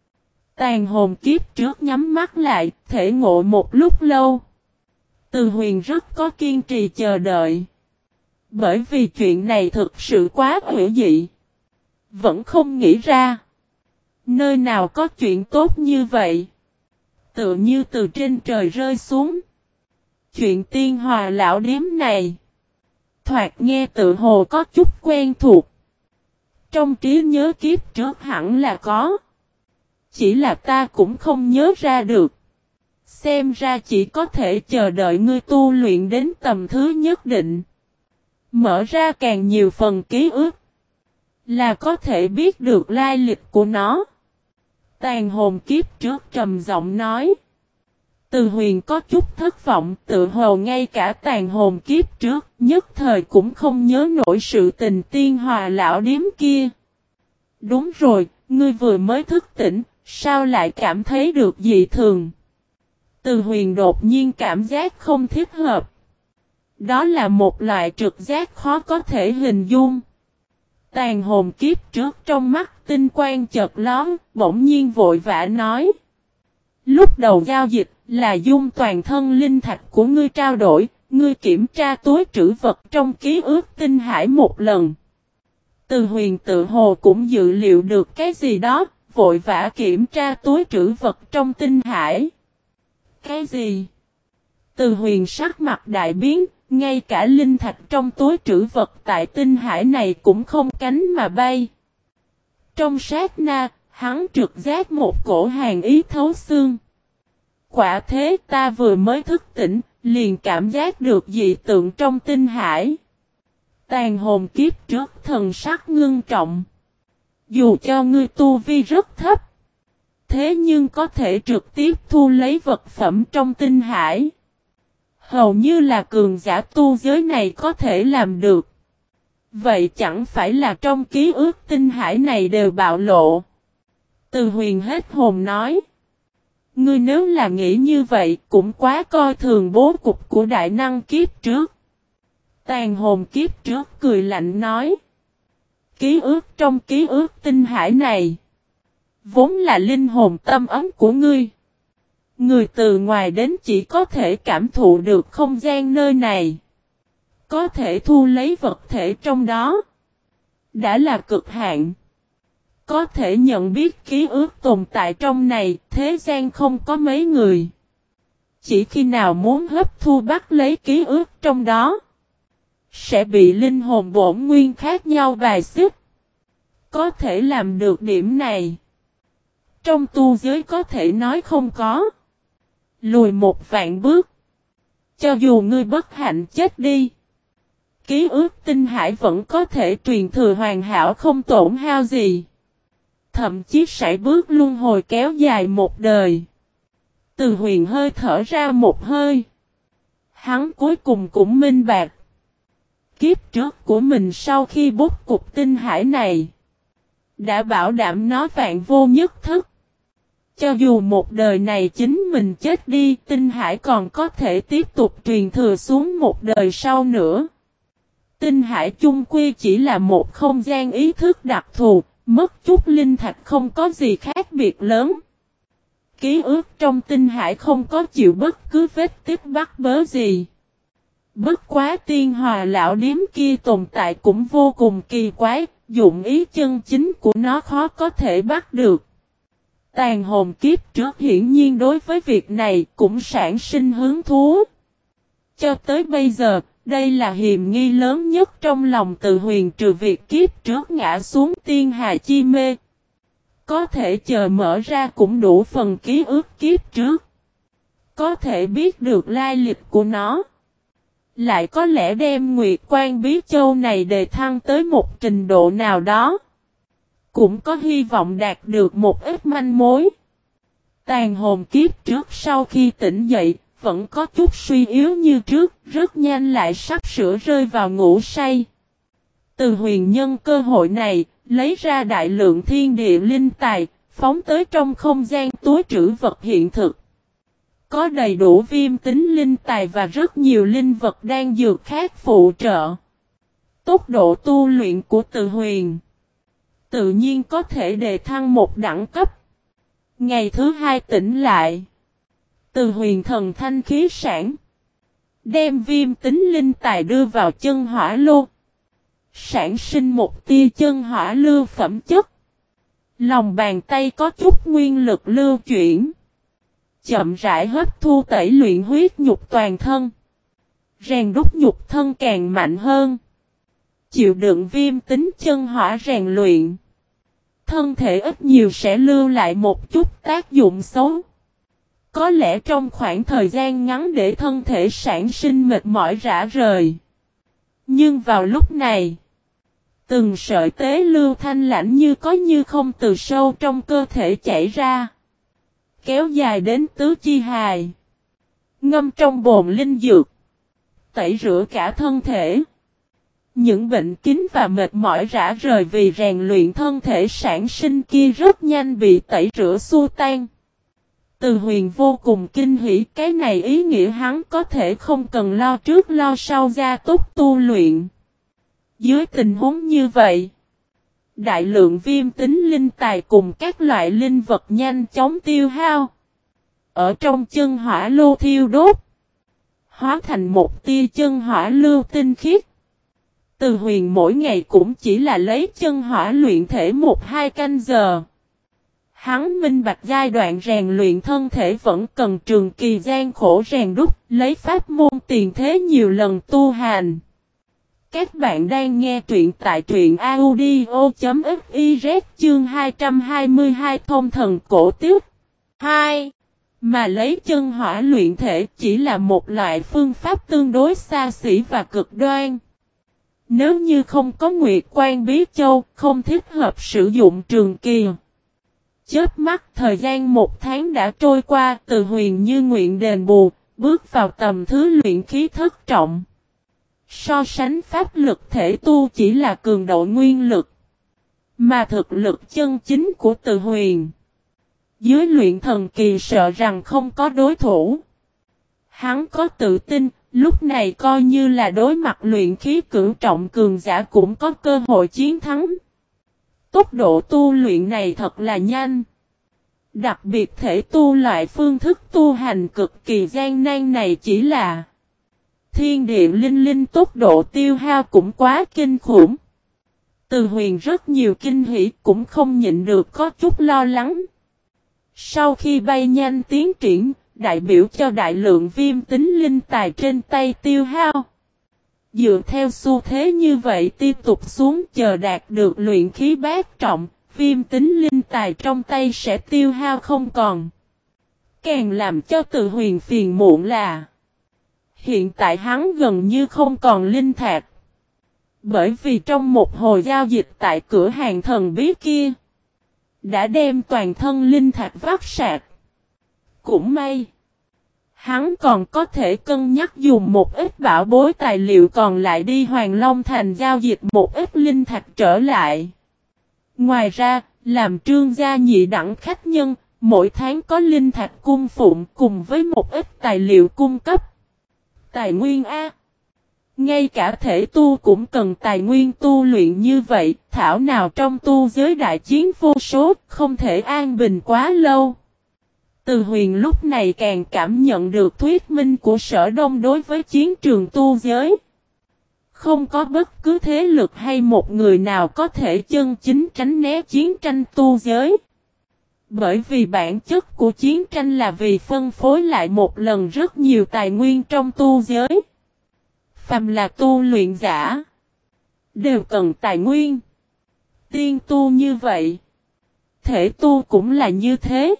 Tàn hồn kiếp trước nhắm mắt lại, thể ngộ một lúc lâu. Từ Huyền rất có kiên trì chờ đợi. Bởi vì chuyện này thực sự quá hữu dị. Vẫn không nghĩ ra. Nơi nào có chuyện tốt như vậy. Tự như từ trên trời rơi xuống. Chuyện tiên hòa lão điếm này. Thoạt nghe tự hồ có chút quen thuộc. Trong trí nhớ kiếp trước hẳn là có. Chỉ là ta cũng không nhớ ra được. Xem ra chỉ có thể chờ đợi ngươi tu luyện đến tầm thứ nhất định. Mở ra càng nhiều phần ký ức. Là có thể biết được lai lịch của nó. Tàn hồn kiếp trước trầm giọng nói. Từ Huyền có chút thất vọng, tự hồ ngay cả tàn hồn kiếp trước, nhất thời cũng không nhớ nổi sự tình tiên hòa lão điếm kia. Đúng rồi, ngươi vừa mới thức tỉnh, sao lại cảm thấy được dị thường? Từ Huyền đột nhiên cảm giác không thích hợp. Đó là một loại trực giác khó có thể hình dung. Tàn hồn kiếp trước trong mắt tinh quang chợt lóe, bỗng nhiên vội vã nói. Lúc đầu giao dịch là dung toàn thân linh thạch của ngươi trao đổi, ngươi kiểm tra túi trữ vật trong ký ức tinh hải một lần. Từ Huyền tự hồ cũng dự liệu được cái gì đó, vội vã kiểm tra túi trữ vật trong tinh hải. Cái gì? Từ Huyền sắc mặt đại biến, ngay cả linh thạch trong túi trữ vật tại tinh hải này cũng không cánh mà bay. Trong sát na, hắn trực giác một cổ hàn ý thấu xương. Quả thế ta vừa mới thức tỉnh, liền cảm giác được dị tượng trong tinh hải. Tàn hồn kiếp trước thần sắc ngưng trọng. Dù cho ngươi tu vi rất thấp, thế nhưng có thể trực tiếp thu lấy vật phẩm trong tinh hải. Hầu như là cường giả tu giới này có thể làm được. Vậy chẳng phải là trong ký ức tinh hải này đều bạo lộ. Từ Huyền hết hồn nói. Ngươi nếu là nghĩ như vậy cũng quá coi thường bố cục của đại năng kiếp trước. Tàn hồn kiếp trước cười lạnh nói. Ký ức trong ký ức tinh hải này. Vốn là linh hồn tâm ấm của ngươi. Người từ ngoài đến chỉ có thể cảm thụ được không gian nơi này. Có thể thu lấy vật thể trong đó. Đã là cực hạn. Có thể nhận biết ký ức tồn tại trong này, thế gian không có mấy người. Chỉ khi nào muốn hấp thu bắt lấy ký ức trong đó, sẽ bị linh hồn bổn nguyên khác nhau bài xích. Có thể làm được điểm này. Trong tu giới có thể nói không có. Lùi một vạn bước. Cho dù ngươi bất hạnh chết đi, ký ức tinh hải vẫn có thể truyền thừa hoàn hảo không tổn hao gì. Thậm chí sải bước luân hồi kéo dài một đời. Từ Huyền hơi thở ra một hơi. Hắn cuối cùng cũng minh bạch. Kiếp trước của mình sau khi bút cục tinh hải này, đã bảo đảm nó vạn vô nhất thức. Cho dù một đời này chính mình chết đi, tinh hải còn có thể tiếp tục truyền thừa xuống một đời sau nữa. Tinh hải chung quy chỉ là một không gian ý thức đặc thù, mất chút linh thạch không có gì khác biệt lớn. Ký ức trong tinh hải không có chịu bất cứ vết tích bắt bớ gì. Bất quá tiên hòa lão điếm kia tồn tại cũng vô cùng kỳ quái, dụng ý chân chính của nó khó có thể bắt được. Tàn hồn kiếp trước hiển nhiên đối với việc này cũng sản sinh hứng thú. Cho tới bây giờ, đây là hiềm nghi lớn nhất trong lòng Từ Huyền trừ việc kiếp trước ngã xuống tiên hà chi mê. Có thể chờ mở ra cũng đủ phần ký ức kiếp trước. Có thể biết được lai lịch của nó. Lại có lẽ đem Nguyệt Quan Bí Châu này đề thăng tới một trình độ nào đó. Cũng có hy vọng đạt được một ít manh mối. Tàn hồn kiếp trước sau khi tỉnh dậy, vẫn có chút suy yếu như trước, rất nhanh lại sắp sửa rơi vào ngủ say. Từ Huyền nhân cơ hội này, lấy ra đại lượng thiên địa linh tài, phóng tới trong không gian túi trữ vật hiện thực. Có đầy đủ viêm tính linh tài và rất nhiều linh vật đang dược khác phụ trợ. Tốc độ tu luyện của Từ Huyền tự nhiên có thể đề thăng một đẳng cấp. Ngày thứ hai tỉnh lại, Từ Huyền thần thanh khí sản, đem viêm tính linh tài đưa vào chân hỏa lô, sản sinh một tia chân hỏa lưu phẩm chất. Lòng bàn tay có chút nguyên lực lưu chuyển, chậm rãi hấp thu tẩy luyện huyết nhục toàn thân, rèn đúc nhục thân càng mạnh hơn, chịu đựng viêm tính chân hỏa rèn luyện. thân thể ít nhiều sẽ lưu lại một chút tác dụng xấu. Có lẽ trong khoảng thời gian ngắn để thân thể sản sinh mệt mỏi rã rời. Nhưng vào lúc này, từng sợi tế lưu thanh lãnh như có như không từ sâu trong cơ thể chảy ra, kéo dài đến tứ chi hài. Ngâm trong bồn linh dược, tẩy rửa cả thân thể. Những bệnh kín và mệt mỏi rã rời vì rèn luyện thân thể sản sinh kia rất nhanh bị tẩy rửa xua tan. Từ Huyền vô cùng kinh hỉ, cái này ý nghĩa hắn có thể không cần lo trước lo sau gia tốc tu luyện. Dưới tình huống như vậy, đại lượng viêm tính linh tài cùng các loại linh vật nhanh chóng tiêu hao. Ở trong chân hỏa lô thiêu đốt, hóa thành một tia chân hỏa lưu tinh khiết. Từ Huyền mỗi ngày cũng chỉ là lấy chân hỏa luyện thể một hai canh giờ. Hắn minh bạch giai đoạn rèn luyện thân thể vẫn cần trường kỳ gian khổ rèn đúc, lấy pháp môn tiền thế nhiều lần tu hành. Các bạn đang nghe truyện tại truyện audio chấm fiz chương hai trăm hai mươi hai thông thần cổ tiếp. hai. Mà lấy chân hỏa luyện thể chỉ là một loại phương pháp tương đối xa xỉ và cực đoan. Nếu như không có Nguyệt Quan Bí Châu, không thích hợp sử dụng trường kỳ. Chớp mắt thời gian một tháng đã trôi qua, Từ Huyền như nguyện đền bù, bước vào tầm thứ luyện khí thất trọng. So sánh pháp lực thể tu chỉ là cường độ nguyên lực. Mà thực lực chân chính của Từ Huyền, dưới luyện thần kỳ sợ rằng không có đối thủ. Hắn có tự tin, lúc này coi như là đối mặt luyện khí cửu trọng cường giả cũng có cơ hội chiến thắng. Tốc độ tu luyện này thật là nhanh. Đặc biệt thể tu loại phương thức tu hành cực kỳ gian nan này chỉ là thiên địa linh linh, tốc độ tiêu hao cũng quá kinh khủng. Từ Huyền rất nhiều kinh hỉ cũng không nhịn được có chút lo lắng. Sau khi bay nhanh tiến triển, đại biểu cho đại lượng viêm tính linh tài trên tay tiêu hao. Dựa theo xu thế như vậy tiếp tục xuống chờ đạt được luyện khí bát trọng, viêm tính linh tài trong tay sẽ tiêu hao không còn. Càng làm cho Từ Huyền phiền muộn là hiện tại hắn gần như không còn linh thạch. Bởi vì trong một hồi giao dịch tại cửa hàng thần bí kia, đã đem toàn thân linh thạch vắt sạc. Cũng may, hắn còn có thể cân nhắc dùng một ít bảo bối tài liệu còn lại đi Hoàng Long Thành giao dịch một ít linh thạch trở lại. Ngoài ra, làm trương gia nhị đẳng khách nhân, mỗi tháng có linh thạch cung phụng cùng với một ít tài liệu cung cấp. Tài nguyên A. Ngay cả thể tu cũng cần tài nguyên tu luyện như vậy, thảo nào trong tu giới đại chiến vô số, không thể an bình quá lâu. Từ Huyền lúc này càng cảm nhận được thuyết minh của Sở Đông đối với chiến trường tu giới. Không có bất cứ thế lực hay một người nào có thể chân chính tránh né chiến tranh tu giới. Bởi vì bản chất của chiến tranh là vì phân phối lại một lần rất nhiều tài nguyên trong tu giới. Phàm là tu luyện giả, đều cần tài nguyên. Tiên tu như vậy, thể tu cũng là như thế.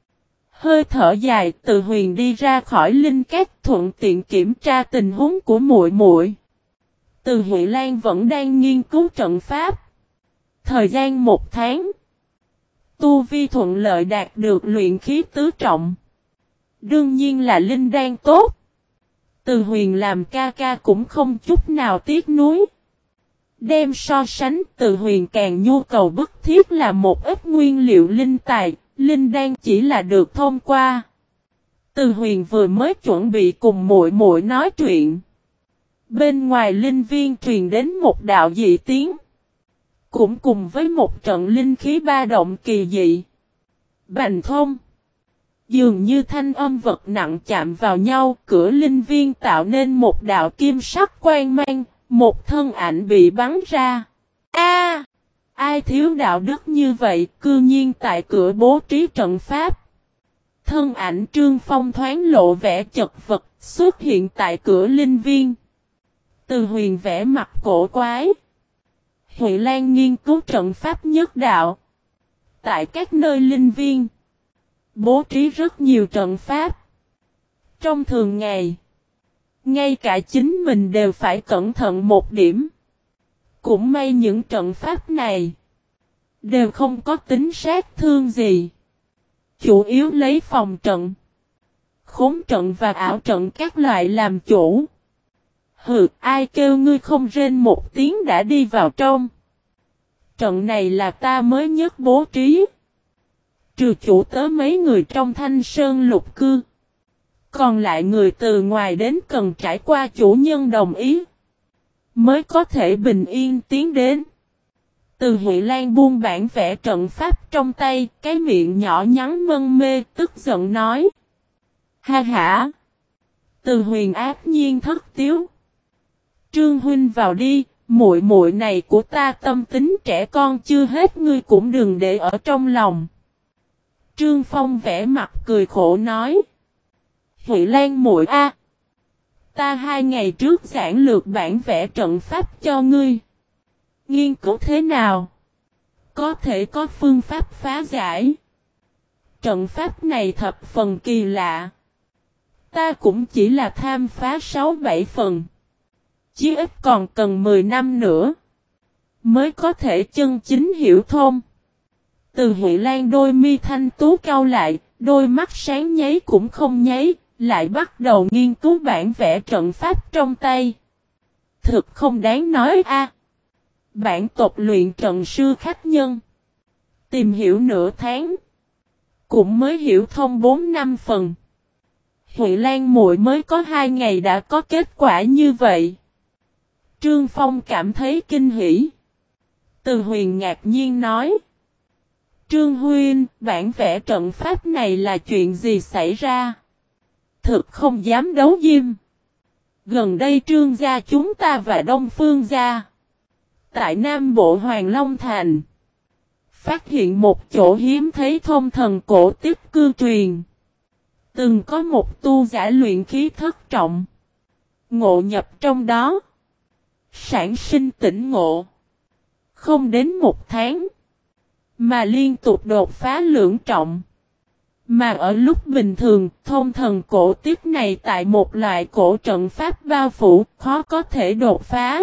Hơi thở dài, Từ Huyền đi ra khỏi linh cát thuận tiện kiểm tra tình huống của muội muội. Từ Huệ Lan vẫn đang nghiên cứu trận pháp. Thời gian một tháng, tu vi thuận lợi đạt được luyện khí tứ trọng. Đương nhiên là linh đan tốt. Từ Huyền làm ca ca cũng không chút nào tiếc nuối. Đem so sánh, Từ Huyền càng nhu cầu bức thiết là một ít nguyên liệu linh tài, linh đan chỉ là được thông qua. Từ Huyền vừa mới chuẩn bị cùng muội muội nói chuyện, bên ngoài linh viên truyền đến một đạo dị tiếng, cũng cùng với một trận linh khí ba động kỳ dị. Bành thông, dường như thanh âm vật nặng chạm vào nhau, cửa linh viên tạo nên một đạo kim sắc quang mang, một thân ảnh bị bắn ra. A, ai thiếu đạo đức như vậy, cư nhiên tại cửa bố trí trận pháp. Thân ảnh Trương Phong thoáng lộ vẻ chật vật, xuất hiện tại cửa linh viên. Từ Huyền vẽ mặt cổ quái. Huệ Lan nghiên cứu trận pháp nhất đạo. Tại các nơi linh viên, bố trí rất nhiều trận pháp. Trong thường ngày, ngay cả chính mình đều phải cẩn thận một điểm. Cũng may những trận pháp này đều không có tính sát thương gì. Chủ yếu lấy phòng trận, khốn trận và ảo trận các loại làm chủ. Hừ, ai kêu ngươi không rên một tiếng đã đi vào trong. Trận này là ta mới nhất bố trí. Trừ chủ tớ mấy người trong Thanh Sơn lục cư. Còn lại người từ ngoài đến cần trải qua chủ nhân đồng ý, mới có thể bình yên tiến đến. Từ Huệ Lan buông bản vẽ trận pháp trong tay, cái miệng nhỏ nhắn mân mê, tức giận nói. Ha hả! Từ Huyền ác nhiên thất tiếu. Trương huynh vào đi, muội muội này của ta tâm tính trẻ con chưa hết ngươi cũng đừng để ở trong lòng. Trương Phong vẽ mặt cười khổ nói. Huệ Lan muội a, ta hai ngày trước giảng lược bản vẽ trận pháp cho ngươi. Nghiên cứu thế nào? Có thể có phương pháp phá giải. Trận pháp này thập phần kỳ lạ. Ta cũng chỉ là tham phá sáu bảy phần. Chí ít còn cần mười năm nữa mới có thể chân chính hiểu thông. Từ Huệ Lan đôi mi thanh tú cau lại, đôi mắt sáng nháy cũng không nháy, lại bắt đầu nghiên cứu bản vẽ trận pháp trong tay. Thực không đáng nói a. Bản tộc luyện trận sư khách nhân, tìm hiểu nửa tháng, cũng mới hiểu thông bốn năm phần. Huệ Lan muội mới có hai ngày đã có kết quả như vậy. Trương Phong cảm thấy kinh hỉ. Từ Huyền ngạc nhiên nói. Trương huynh, bản vẽ trận pháp này là chuyện gì xảy ra? Thực không dám đấu diêm. Gần đây Trương gia chúng ta và Đông Phương gia, tại Nam Bộ Hoàng Long Thành, phát hiện một chỗ hiếm thấy thông thần cổ tiếp cư truyền. Từng có một tu giả luyện khí thất trọng, ngộ nhập trong đó, sản sinh tỉnh ngộ. Không đến một tháng, mà liên tục đột phá lưỡng trọng. Mà ở lúc bình thường, thông thần cổ tiếp này tại một loại cổ trận pháp bao phủ, khó có thể đột phá.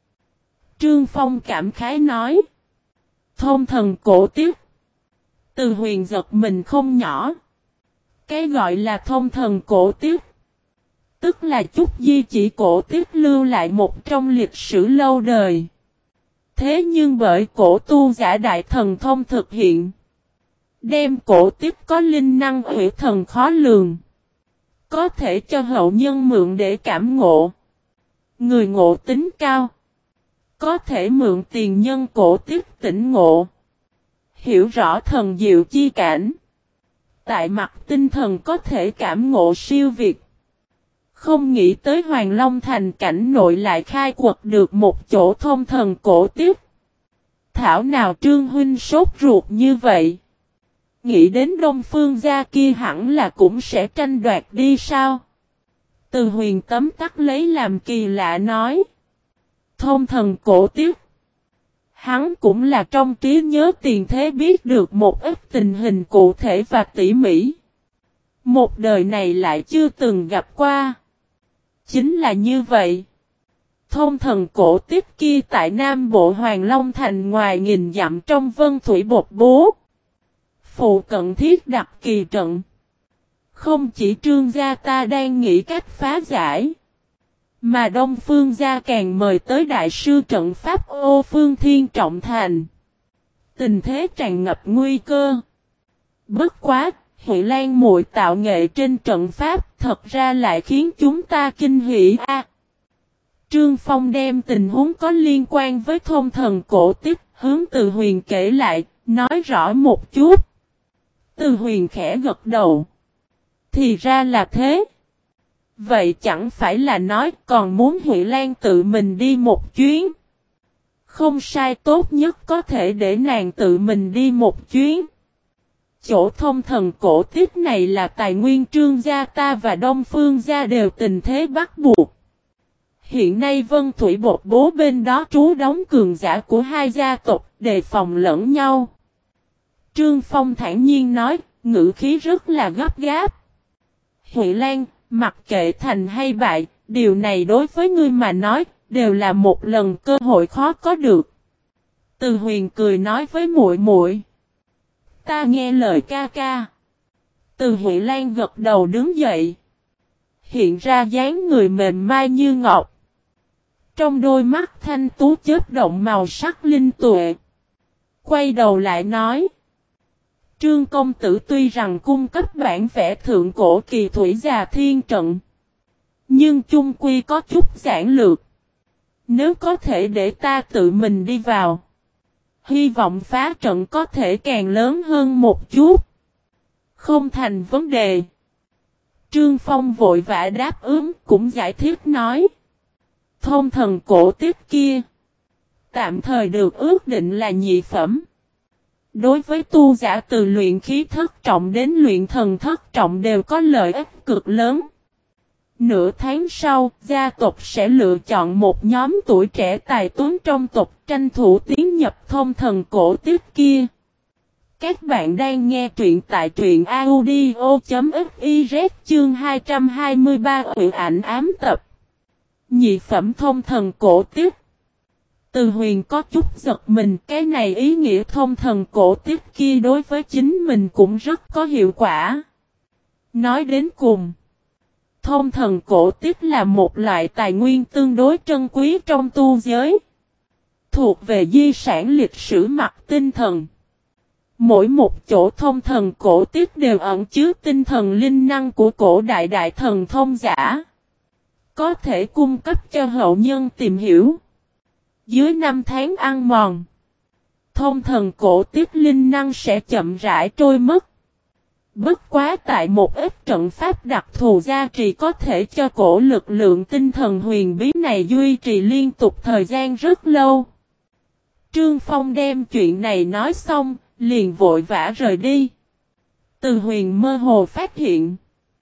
Trương Phong cảm khái nói. Thông thần cổ tiếp. Từ Huyền giật mình không nhỏ. Cái gọi là thông thần cổ tiếp, tức là chút di chỉ cổ tiếp lưu lại một trong lịch sử lâu đời. Thế nhưng bởi cổ tu giả đại thần thông thực hiện, đem cổ tiếp có linh năng ủy thần khó lường, có thể cho hậu nhân mượn để cảm ngộ. Người ngộ tính cao, có thể mượn tiền nhân cổ tiếp tỉnh ngộ, hiểu rõ thần diệu chi cảnh. Tại mặt tinh thần có thể cảm ngộ siêu việt. Không nghĩ tới Hoàng Long Thành cảnh nội lại khai quật được một chỗ thông thần cổ tiếp. Thảo nào Trương huynh sốt ruột như vậy. Nghĩ đến Đông Phương gia kia hẳn là cũng sẽ tranh đoạt đi sao? Từ Huyền tấm tắc lấy làm kỳ lạ nói. Thông thần cổ tiếp. Hắn cũng là trong trí nhớ tiền thế biết được một ít tình hình cụ thể và tỉ mỉ. Một đời này lại chưa từng gặp qua. Chính là như vậy. Thông thần cổ tiếp kia tại Nam Bộ Hoàng Long Thành ngoài nghìn dặm trong Vân Thủy Bột Bố. Phụ cận thiết đặt kỳ trận. Không chỉ Trương gia ta đang nghĩ cách phá giải, mà Đông Phương gia càng mời tới đại sư trận pháp Ô Phương Thiên Trọng Thành. Tình thế tràn ngập nguy cơ. Bất quá, Huệ Lan muội tạo nghệ trên trận pháp thật ra lại khiến chúng ta kinh hỉ a. À, Trương Phong đem tình huống có liên quan với thông thần cổ tiếp hướng Từ Huyền kể lại, nói rõ một chút. Từ Huyền khẽ gật đầu. Thì ra là thế. Vậy chẳng phải là nói còn muốn Huệ Lan tự mình đi một chuyến. Không sai, tốt nhất có thể để nàng tự mình đi một chuyến. Chỗ thông thần cổ tiếp này là tài nguyên Trương gia ta và Đông Phương gia đều tình thế bắt buộc. Hiện nay Vân Thủy Bột Bố bên đó trú đóng cường giả của hai gia tộc, đề phòng lẫn nhau. Trương Phong thản nhiên nói, ngữ khí rất là gấp gáp. Huệ Lan, mặc kệ thành hay bại, điều này đối với ngươi mà nói, đều là một lần cơ hội khó có được. Từ Huyền cười nói với muội muội, ta nghe lời ca ca. Từ Huệ Lan gật đầu đứng dậy, hiện ra dáng người mềm mai như ngọc. Trong đôi mắt thanh tú chớp động màu sắc linh tuệ. Quay đầu lại nói, Trương công tử tuy rằng cung cấp bản vẽ thượng cổ kỳ thủy già thiên trận, nhưng chung quy có chút giản lược. Nếu có thể để ta tự mình đi vào, hy vọng phá trận có thể càng lớn hơn một chút. Không thành vấn đề. Trương Phong vội vã đáp ứng, cũng giải thích nói, thông thần cổ tiếp kia, tạm thời được ước định là nhị phẩm. Đối với tu giả từ luyện khí thất trọng đến luyện thần thất trọng đều có lợi ích cực lớn. Nửa tháng sau, gia tộc sẽ lựa chọn một nhóm tuổi trẻ tài tuấn trong tộc tranh thủ tiến nhập thông thần cổ tiếp kia. Các bạn đang nghe truyện tại truyện audio.fiz chương hai trăm hai mươi ba Uyển ảnh ám tập. Nhị phẩm thông thần cổ tiếp. Từ Huyền có chút giật mình, cái này ý nghĩa thông thần cổ tiếp kia đối với chính mình cũng rất có hiệu quả. Nói đến cùng, thông thần cổ tiếp là một loại tài nguyên tương đối trân quý trong tu giới, thuộc về di sản lịch sử mặt tinh thần. Mỗi một chỗ thông thần cổ tiếp đều ẩn chứa tinh thần linh năng của cổ đại đại thần thông giả, có thể cung cấp cho hậu nhân tìm hiểu. Dưới năm tháng ăn mòn, thông thần cổ tiếp linh năng sẽ chậm rãi trôi mất. Bất quá tại một ít trận pháp đặc thù gia trì có thể cho cổ lực lượng tinh thần huyền bí này duy trì liên tục thời gian rất lâu. Trương Phong đem chuyện này nói xong, liền vội vã rời đi. Từ Huyền mơ hồ phát hiện,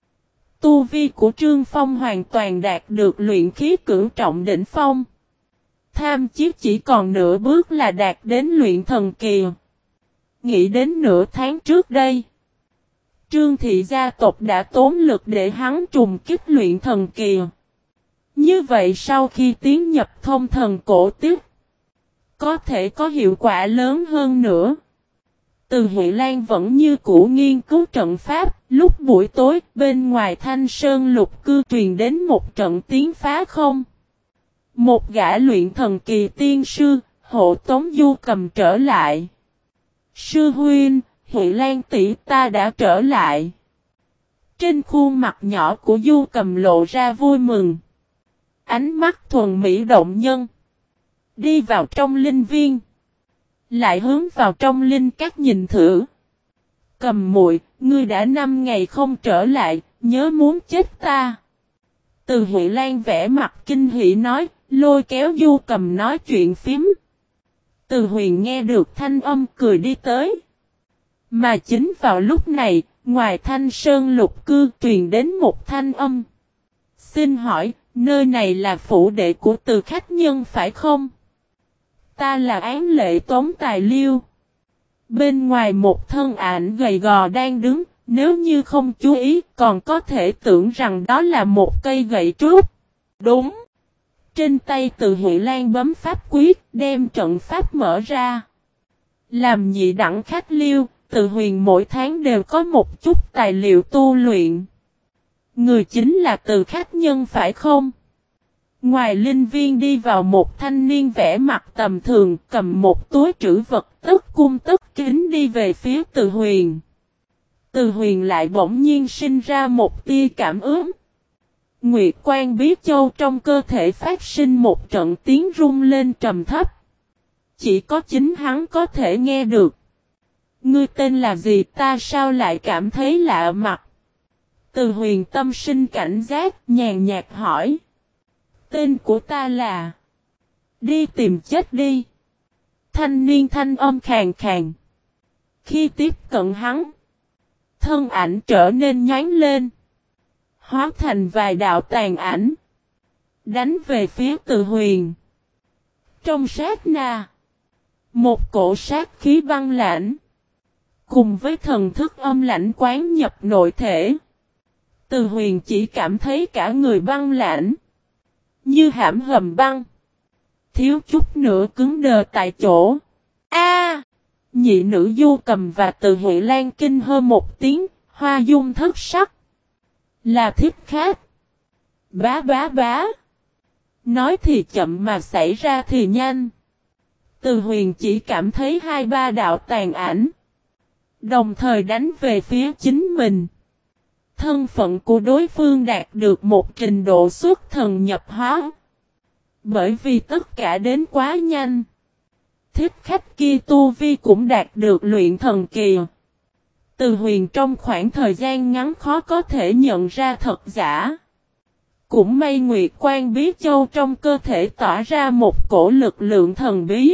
tu vi của Trương Phong hoàn toàn đạt được luyện khí cửu trọng đỉnh phong. Tham chiếu chỉ còn nửa bước là đạt đến luyện thần kỳ. Nghĩ đến nửa tháng trước đây, Trương thị gia tộc đã tốn lực để hắn trùng kích luyện thần kỳ. Như vậy sau khi tiến nhập thông thần cổ tiếp, có thể có hiệu quả lớn hơn nữa. Từ Huệ Lan vẫn như cũ nghiên cứu trận pháp, lúc buổi tối bên ngoài Thanh Sơn Lục cư truyền đến một trận tiếng phá không. Một gã luyện thần kỳ tiên sư, hộ tống Du Cầm trở lại. Sư huynh, Huệ Lan tỷ ta đã trở lại. Trên khuôn mặt nhỏ của Du Cầm lộ ra vui mừng. Ánh mắt thuần mỹ động nhân. Đi vào trong linh viên. Lại hướng vào trong linh các nhìn thử. Cầm muội, ngươi đã năm ngày không trở lại, nhớ muốn chết ta. Từ Huệ Lan vẽ mặt kinh hỉ nói, lôi kéo Du Cầm nói chuyện phím. Từ Huyền nghe được thanh âm cười đi tới. Mà chính vào lúc này, ngoài Thanh Sơn Lục cư truyền đến một thanh âm. Xin hỏi, nơi này là phủ đệ của Từ khách nhân phải không? Ta là Án Lệ Tống Tài Liêu. Bên ngoài một thân ảnh gầy gò đang đứng, nếu như không chú ý còn có thể tưởng rằng đó là một cây gậy trúc. Đúng. Trên tay Từ Huệ Lan bấm pháp quyết, đem trận pháp mở ra. Làm nhị đẳng khách Liêu, Từ Huyền mỗi tháng đều có một chút tài liệu tu luyện. Người chính là Từ khách nhân phải không? Ngoài linh viên đi vào một thanh niên vẻ mặt tầm thường, cầm một túi trữ vật, tất cung tất kính đi về phía Từ Huyền. Từ Huyền lại bỗng nhiên sinh ra một tia cảm ứng. Nguyệt Quan Bí Châu trong cơ thể phát sinh một trận tiếng rung lên trầm thấp. Chỉ có chính hắn có thể nghe được. Ngươi tên là gì, ta sao lại cảm thấy lạ mặt? Từ Huyền tâm sinh cảnh giác, nhàn nhạt hỏi. Tên của ta là... Đi tìm chết đi. Thanh niên thanh âm khàn khàn. Khi tiếp cận hắn, thân ảnh trở nên nhoáng lên. Hóa thành vài đạo tàn ảnh. Đánh về phía Từ Huyền. Trong sát na, một cổ sát khí băng lãnh Cùng với thần thức âm lãnh quán nhập nội thể. Từ Huyền chỉ cảm thấy cả người băng lãnh. Như hãm hầm băng. Thiếu chút nữa cứng đờ tại chỗ. A! Nhị nữ Du Cầm và Từ Huệ Lan kinh hô một tiếng, hoa dung thất sắc. Là Thiết Khách. Bá bá bá. Nói thì chậm mà xảy ra thì nhanh. Từ Huyền chỉ cảm thấy hai ba đạo tàn ảnh. Đồng thời đánh về phía chính mình. Thân phận của đối phương đạt được một trình độ xuất thần nhập hóa. Bởi vì tất cả đến quá nhanh. Thiết Khách kia tu vi cũng đạt được luyện thần kỳ. Từ Huyền trong khoảng thời gian ngắn khó có thể nhận ra thật giả. Cũng may Nguyệt Quan Bí Châu trong cơ thể tỏa ra một cổ lực lượng thần bí.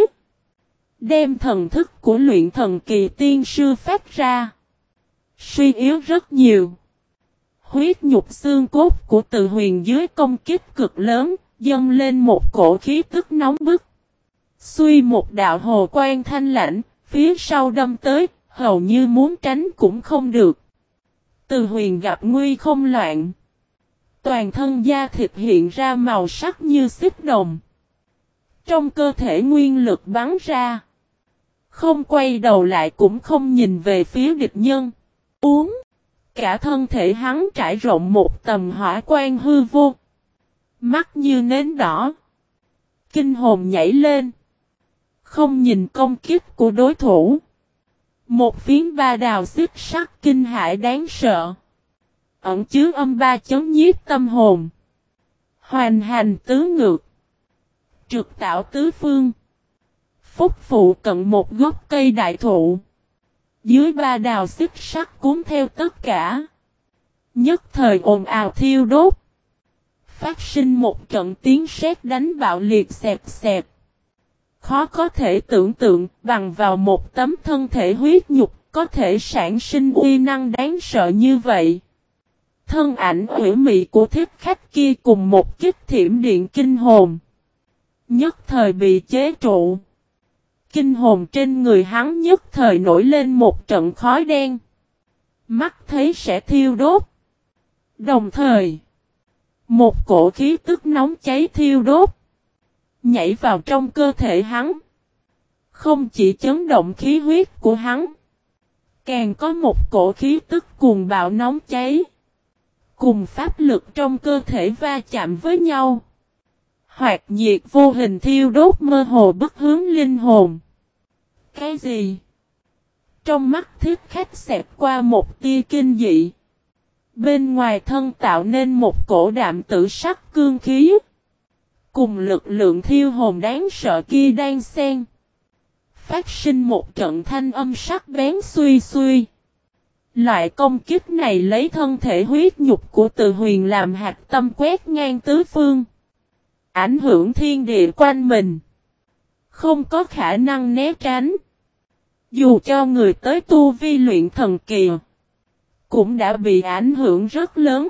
Đem thần thức của luyện thần kỳ tiên sư phát ra. Suy yếu rất nhiều. Huyết nhục xương cốt của Từ Huyền dưới công kích cực lớn, dâng lên một cổ khí tức nóng bức. Xuy một đạo hồ quang thanh lãnh, phía sau đâm tới, hầu như muốn tránh cũng không được. Từ Huyền gặp nguy không loạn. Toàn thân da thịt hiện ra màu sắc như xích đồng. Trong cơ thể nguyên lực bắn ra. Không quay đầu lại cũng không nhìn về phía địch nhân. Uống. Cả thân thể hắn trải rộng một tầm hỏa quang hư vô. Mắt như nến đỏ. Kinh hồn nhảy lên. Không nhìn công kích của đối thủ. Một phiến ba đào xích sắc kinh hãi đáng sợ. Ẩn chứa âm ba chấn nhiếp tâm hồn. Hoành hành tứ ngược. Trực tạo tứ phương. Phúc phụ cận một gốc cây đại thụ. Dưới ba đào xích sắc cuốn theo tất cả. Nhất thời ồn ào thiêu đốt. Phát sinh một trận tiếng sét đánh bạo liệt xẹp xẹp. Khó có thể tưởng tượng bằng vào một tấm thân thể huyết nhục có thể sản sinh uy năng đáng sợ như vậy. Thân ảnh ủy mị của Thiết Khách kia cùng một kích thiểm điện kinh hồn. Nhất thời bị chế trụ. Kinh hồn trên người hắn nhất thời nổi lên một trận khói đen. Mắt thấy sẽ thiêu đốt. Đồng thời, một cổ khí tức nóng cháy thiêu đốt. Nhảy vào trong cơ thể hắn. Không chỉ chấn động khí huyết của hắn. Càng có một cổ khí tức cuồng bạo nóng cháy. Cùng pháp lực trong cơ thể va chạm với nhau. Hoạt nhiệt vô hình thiêu đốt mơ hồ bức hướng linh hồn. Cái gì? Trong mắt Thiết Khách xẹt qua một tia kinh dị. Bên ngoài thân tạo nên một cổ đạm tử sắc cương khí. Cùng lực lượng thiêu hồn đáng sợ kia đang xen. Phát sinh một trận thanh âm sắc bén xuy xuy. Loại công kích này lấy thân thể huyết nhục của Từ Huyền làm hạt tâm quét ngang tứ phương. Ảnh hưởng thiên địa quanh mình. Không có khả năng né tránh. Dù cho người tới tu vi luyện thần kỳ. Cũng đã bị ảnh hưởng rất lớn.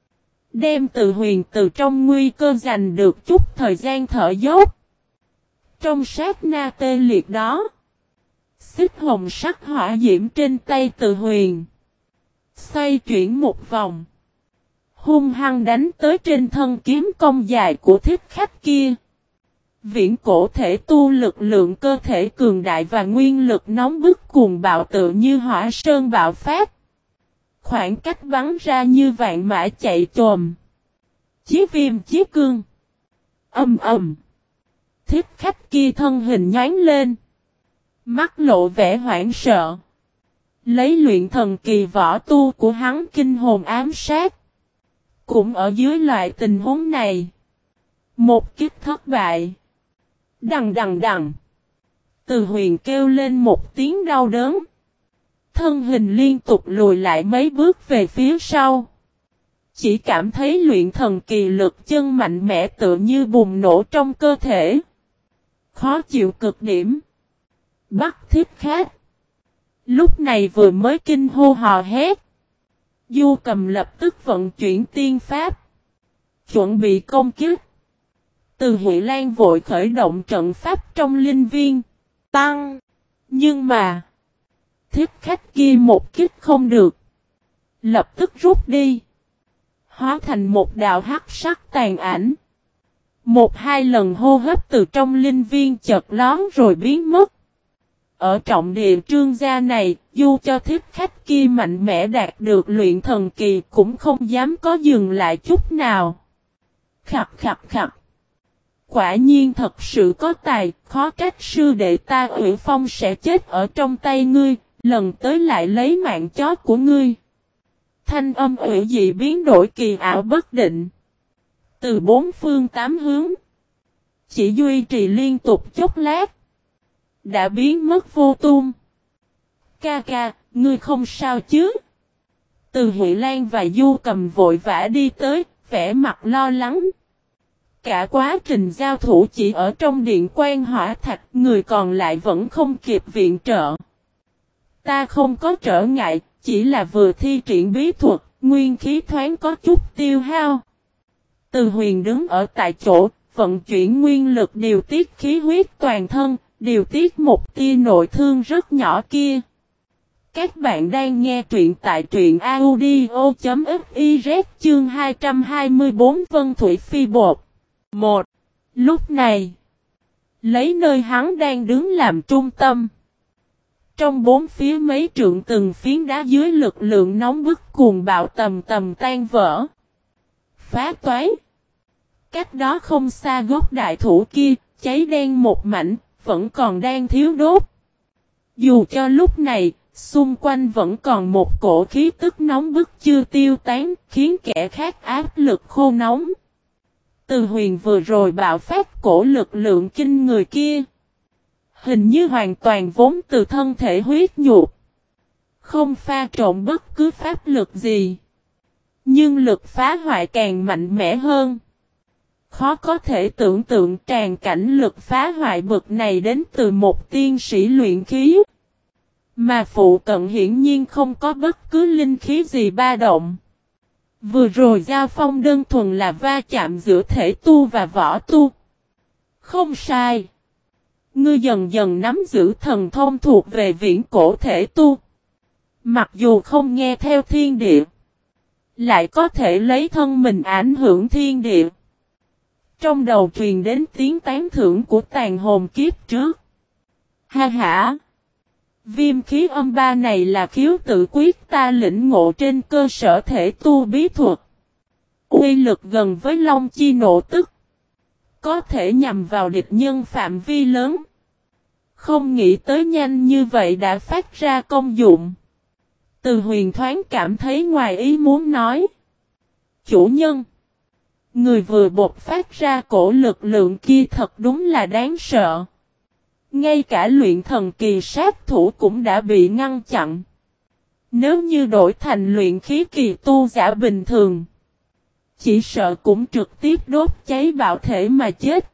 Đem Từ Huyền từ trong nguy cơ giành được chút thời gian thở dốc. Trong sát na tê liệt đó. Xích hồng sắc hỏa diễm trên tay Từ Huyền. Xoay chuyển một vòng. Hung hăng đánh tới trên thân kiếm cong dài của Thiết Khách kia. Viễn cổ thể tu lực lượng cơ thể cường đại và nguyên lực nóng bức cuồng bạo tự như hỏa sơn bạo phát. Khoảng cách bắn ra như vạn mã chạy trồm. Chí viêm chí cương. Âm ầm. Thiết Khách kia thân hình nhoáng lên. Mắt lộ vẻ hoảng sợ. Lấy luyện thần kỳ võ tu của hắn kinh hồn ám sát. Cũng ở dưới loại tình huống này. Một kích thất bại. Đằng đằng đằng. Từ Huyền kêu lên một tiếng đau đớn. Thân hình liên tục lùi lại mấy bước về phía sau. Chỉ cảm thấy luyện thần kỳ lực chân mạnh mẽ tựa như bùng nổ trong cơ thể. Khó chịu cực điểm. Bắt Thiết Khách. Lúc này vừa mới kinh hô hò hét. Du Cầm lập tức vận chuyển tiên pháp. Chuẩn bị công kích. Từ Huệ Lan vội khởi động trận pháp trong linh viên. Tăng. Nhưng mà. Thiết khách kia một kích không được. Lập tức rút đi. Hóa thành một đạo hắc sắc tàn ảnh. Một hai lần hô hấp từ trong linh viên chợt lón rồi biến mất. Ở trọng địa trương gia này, dù cho thiết khách kia mạnh mẽ đạt được luyện thần kỳ cũng không dám có dừng lại chút nào. Khặt khặt khặt. Quả nhiên thật sự có tài, khó trách sư đệ ta Ủy Phong sẽ chết ở trong tay ngươi, lần tới lại lấy mạng chó của ngươi. Thanh âm ủy dị biến đổi kỳ ảo bất định. Từ bốn phương tám hướng. Chỉ duy trì liên tục chốc lát. Đã biến mất vô tung. Ca ca, ngươi không sao chứ? Từ Huệ Lan và Du Cầm vội vã đi tới, vẻ mặt lo lắng. Cả quá trình giao thủ chỉ ở trong điện quan hỏa thạch, người còn lại vẫn không kịp viện trợ. Ta không có trở ngại, chỉ là vừa thi triển bí thuật, nguyên khí thoáng có chút tiêu hao. Từ Huyền đứng ở tại chỗ, vận chuyển nguyên lực điều tiết khí huyết toàn thân, điều tiết một tia nội thương rất nhỏ kia. Các bạn đang nghe truyện tại truyện audio.fiz chương hai trăm hai mươi bốn Vân Thủy Phi Bột. một. Lúc này, lấy nơi hắn đang đứng làm trung tâm. Trong bốn phía mấy trượng từng phiến đá dưới lực lượng nóng bức cuồng bạo tầm tầm tan vỡ. Phá toái. Cách đó không xa gốc đại thụ kia, cháy đen một mảnh, vẫn còn đang thiếu đốt. Dù cho lúc này, xung quanh vẫn còn một cổ khí tức nóng bức chưa tiêu tán, khiến kẻ khác áp lực khô nóng. Từ Huyền vừa rồi bạo phát cổ lực lượng kinh người kia. Hình như hoàn toàn vốn từ thân thể huyết nhục. Không pha trộn bất cứ pháp lực gì. Nhưng lực phá hoại càng mạnh mẽ hơn. Khó có thể tưởng tượng tràn cảnh lực phá hoại bực này đến từ một tiên sĩ luyện khí. Mà phụ cận hiển nhiên không có bất cứ linh khí gì ba động. Vừa rồi giao phong đơn thuần là va chạm giữa thể tu và võ tu. Không sai. Ngươi dần dần nắm giữ thần thông thuộc về viễn cổ thể tu. Mặc dù không nghe theo thiên địa, lại có thể lấy thân mình ảnh hưởng thiên địa. Trong đầu truyền đến tiếng tán thưởng của tàn hồn kiếp trước. Ha ha! Viêm khí âm ba này là khiếu tự quyết ta lĩnh ngộ trên cơ sở thể tu bí thuật. Uy lực gần với long chi nộ tức. Có thể nhằm vào địch nhân phạm vi lớn. Không nghĩ tới nhanh như vậy đã phát ra công dụng. Từ Huyền thoáng cảm thấy ngoài ý muốn nói. Chủ nhân. Người vừa bộc phát ra cổ lực lượng kia thật đúng là đáng sợ. Ngay cả luyện thần kỳ sát thủ cũng đã bị ngăn chặn. Nếu như đổi thành luyện khí kỳ tu giả bình thường, chỉ sợ cũng trực tiếp đốt cháy bạo thể mà chết.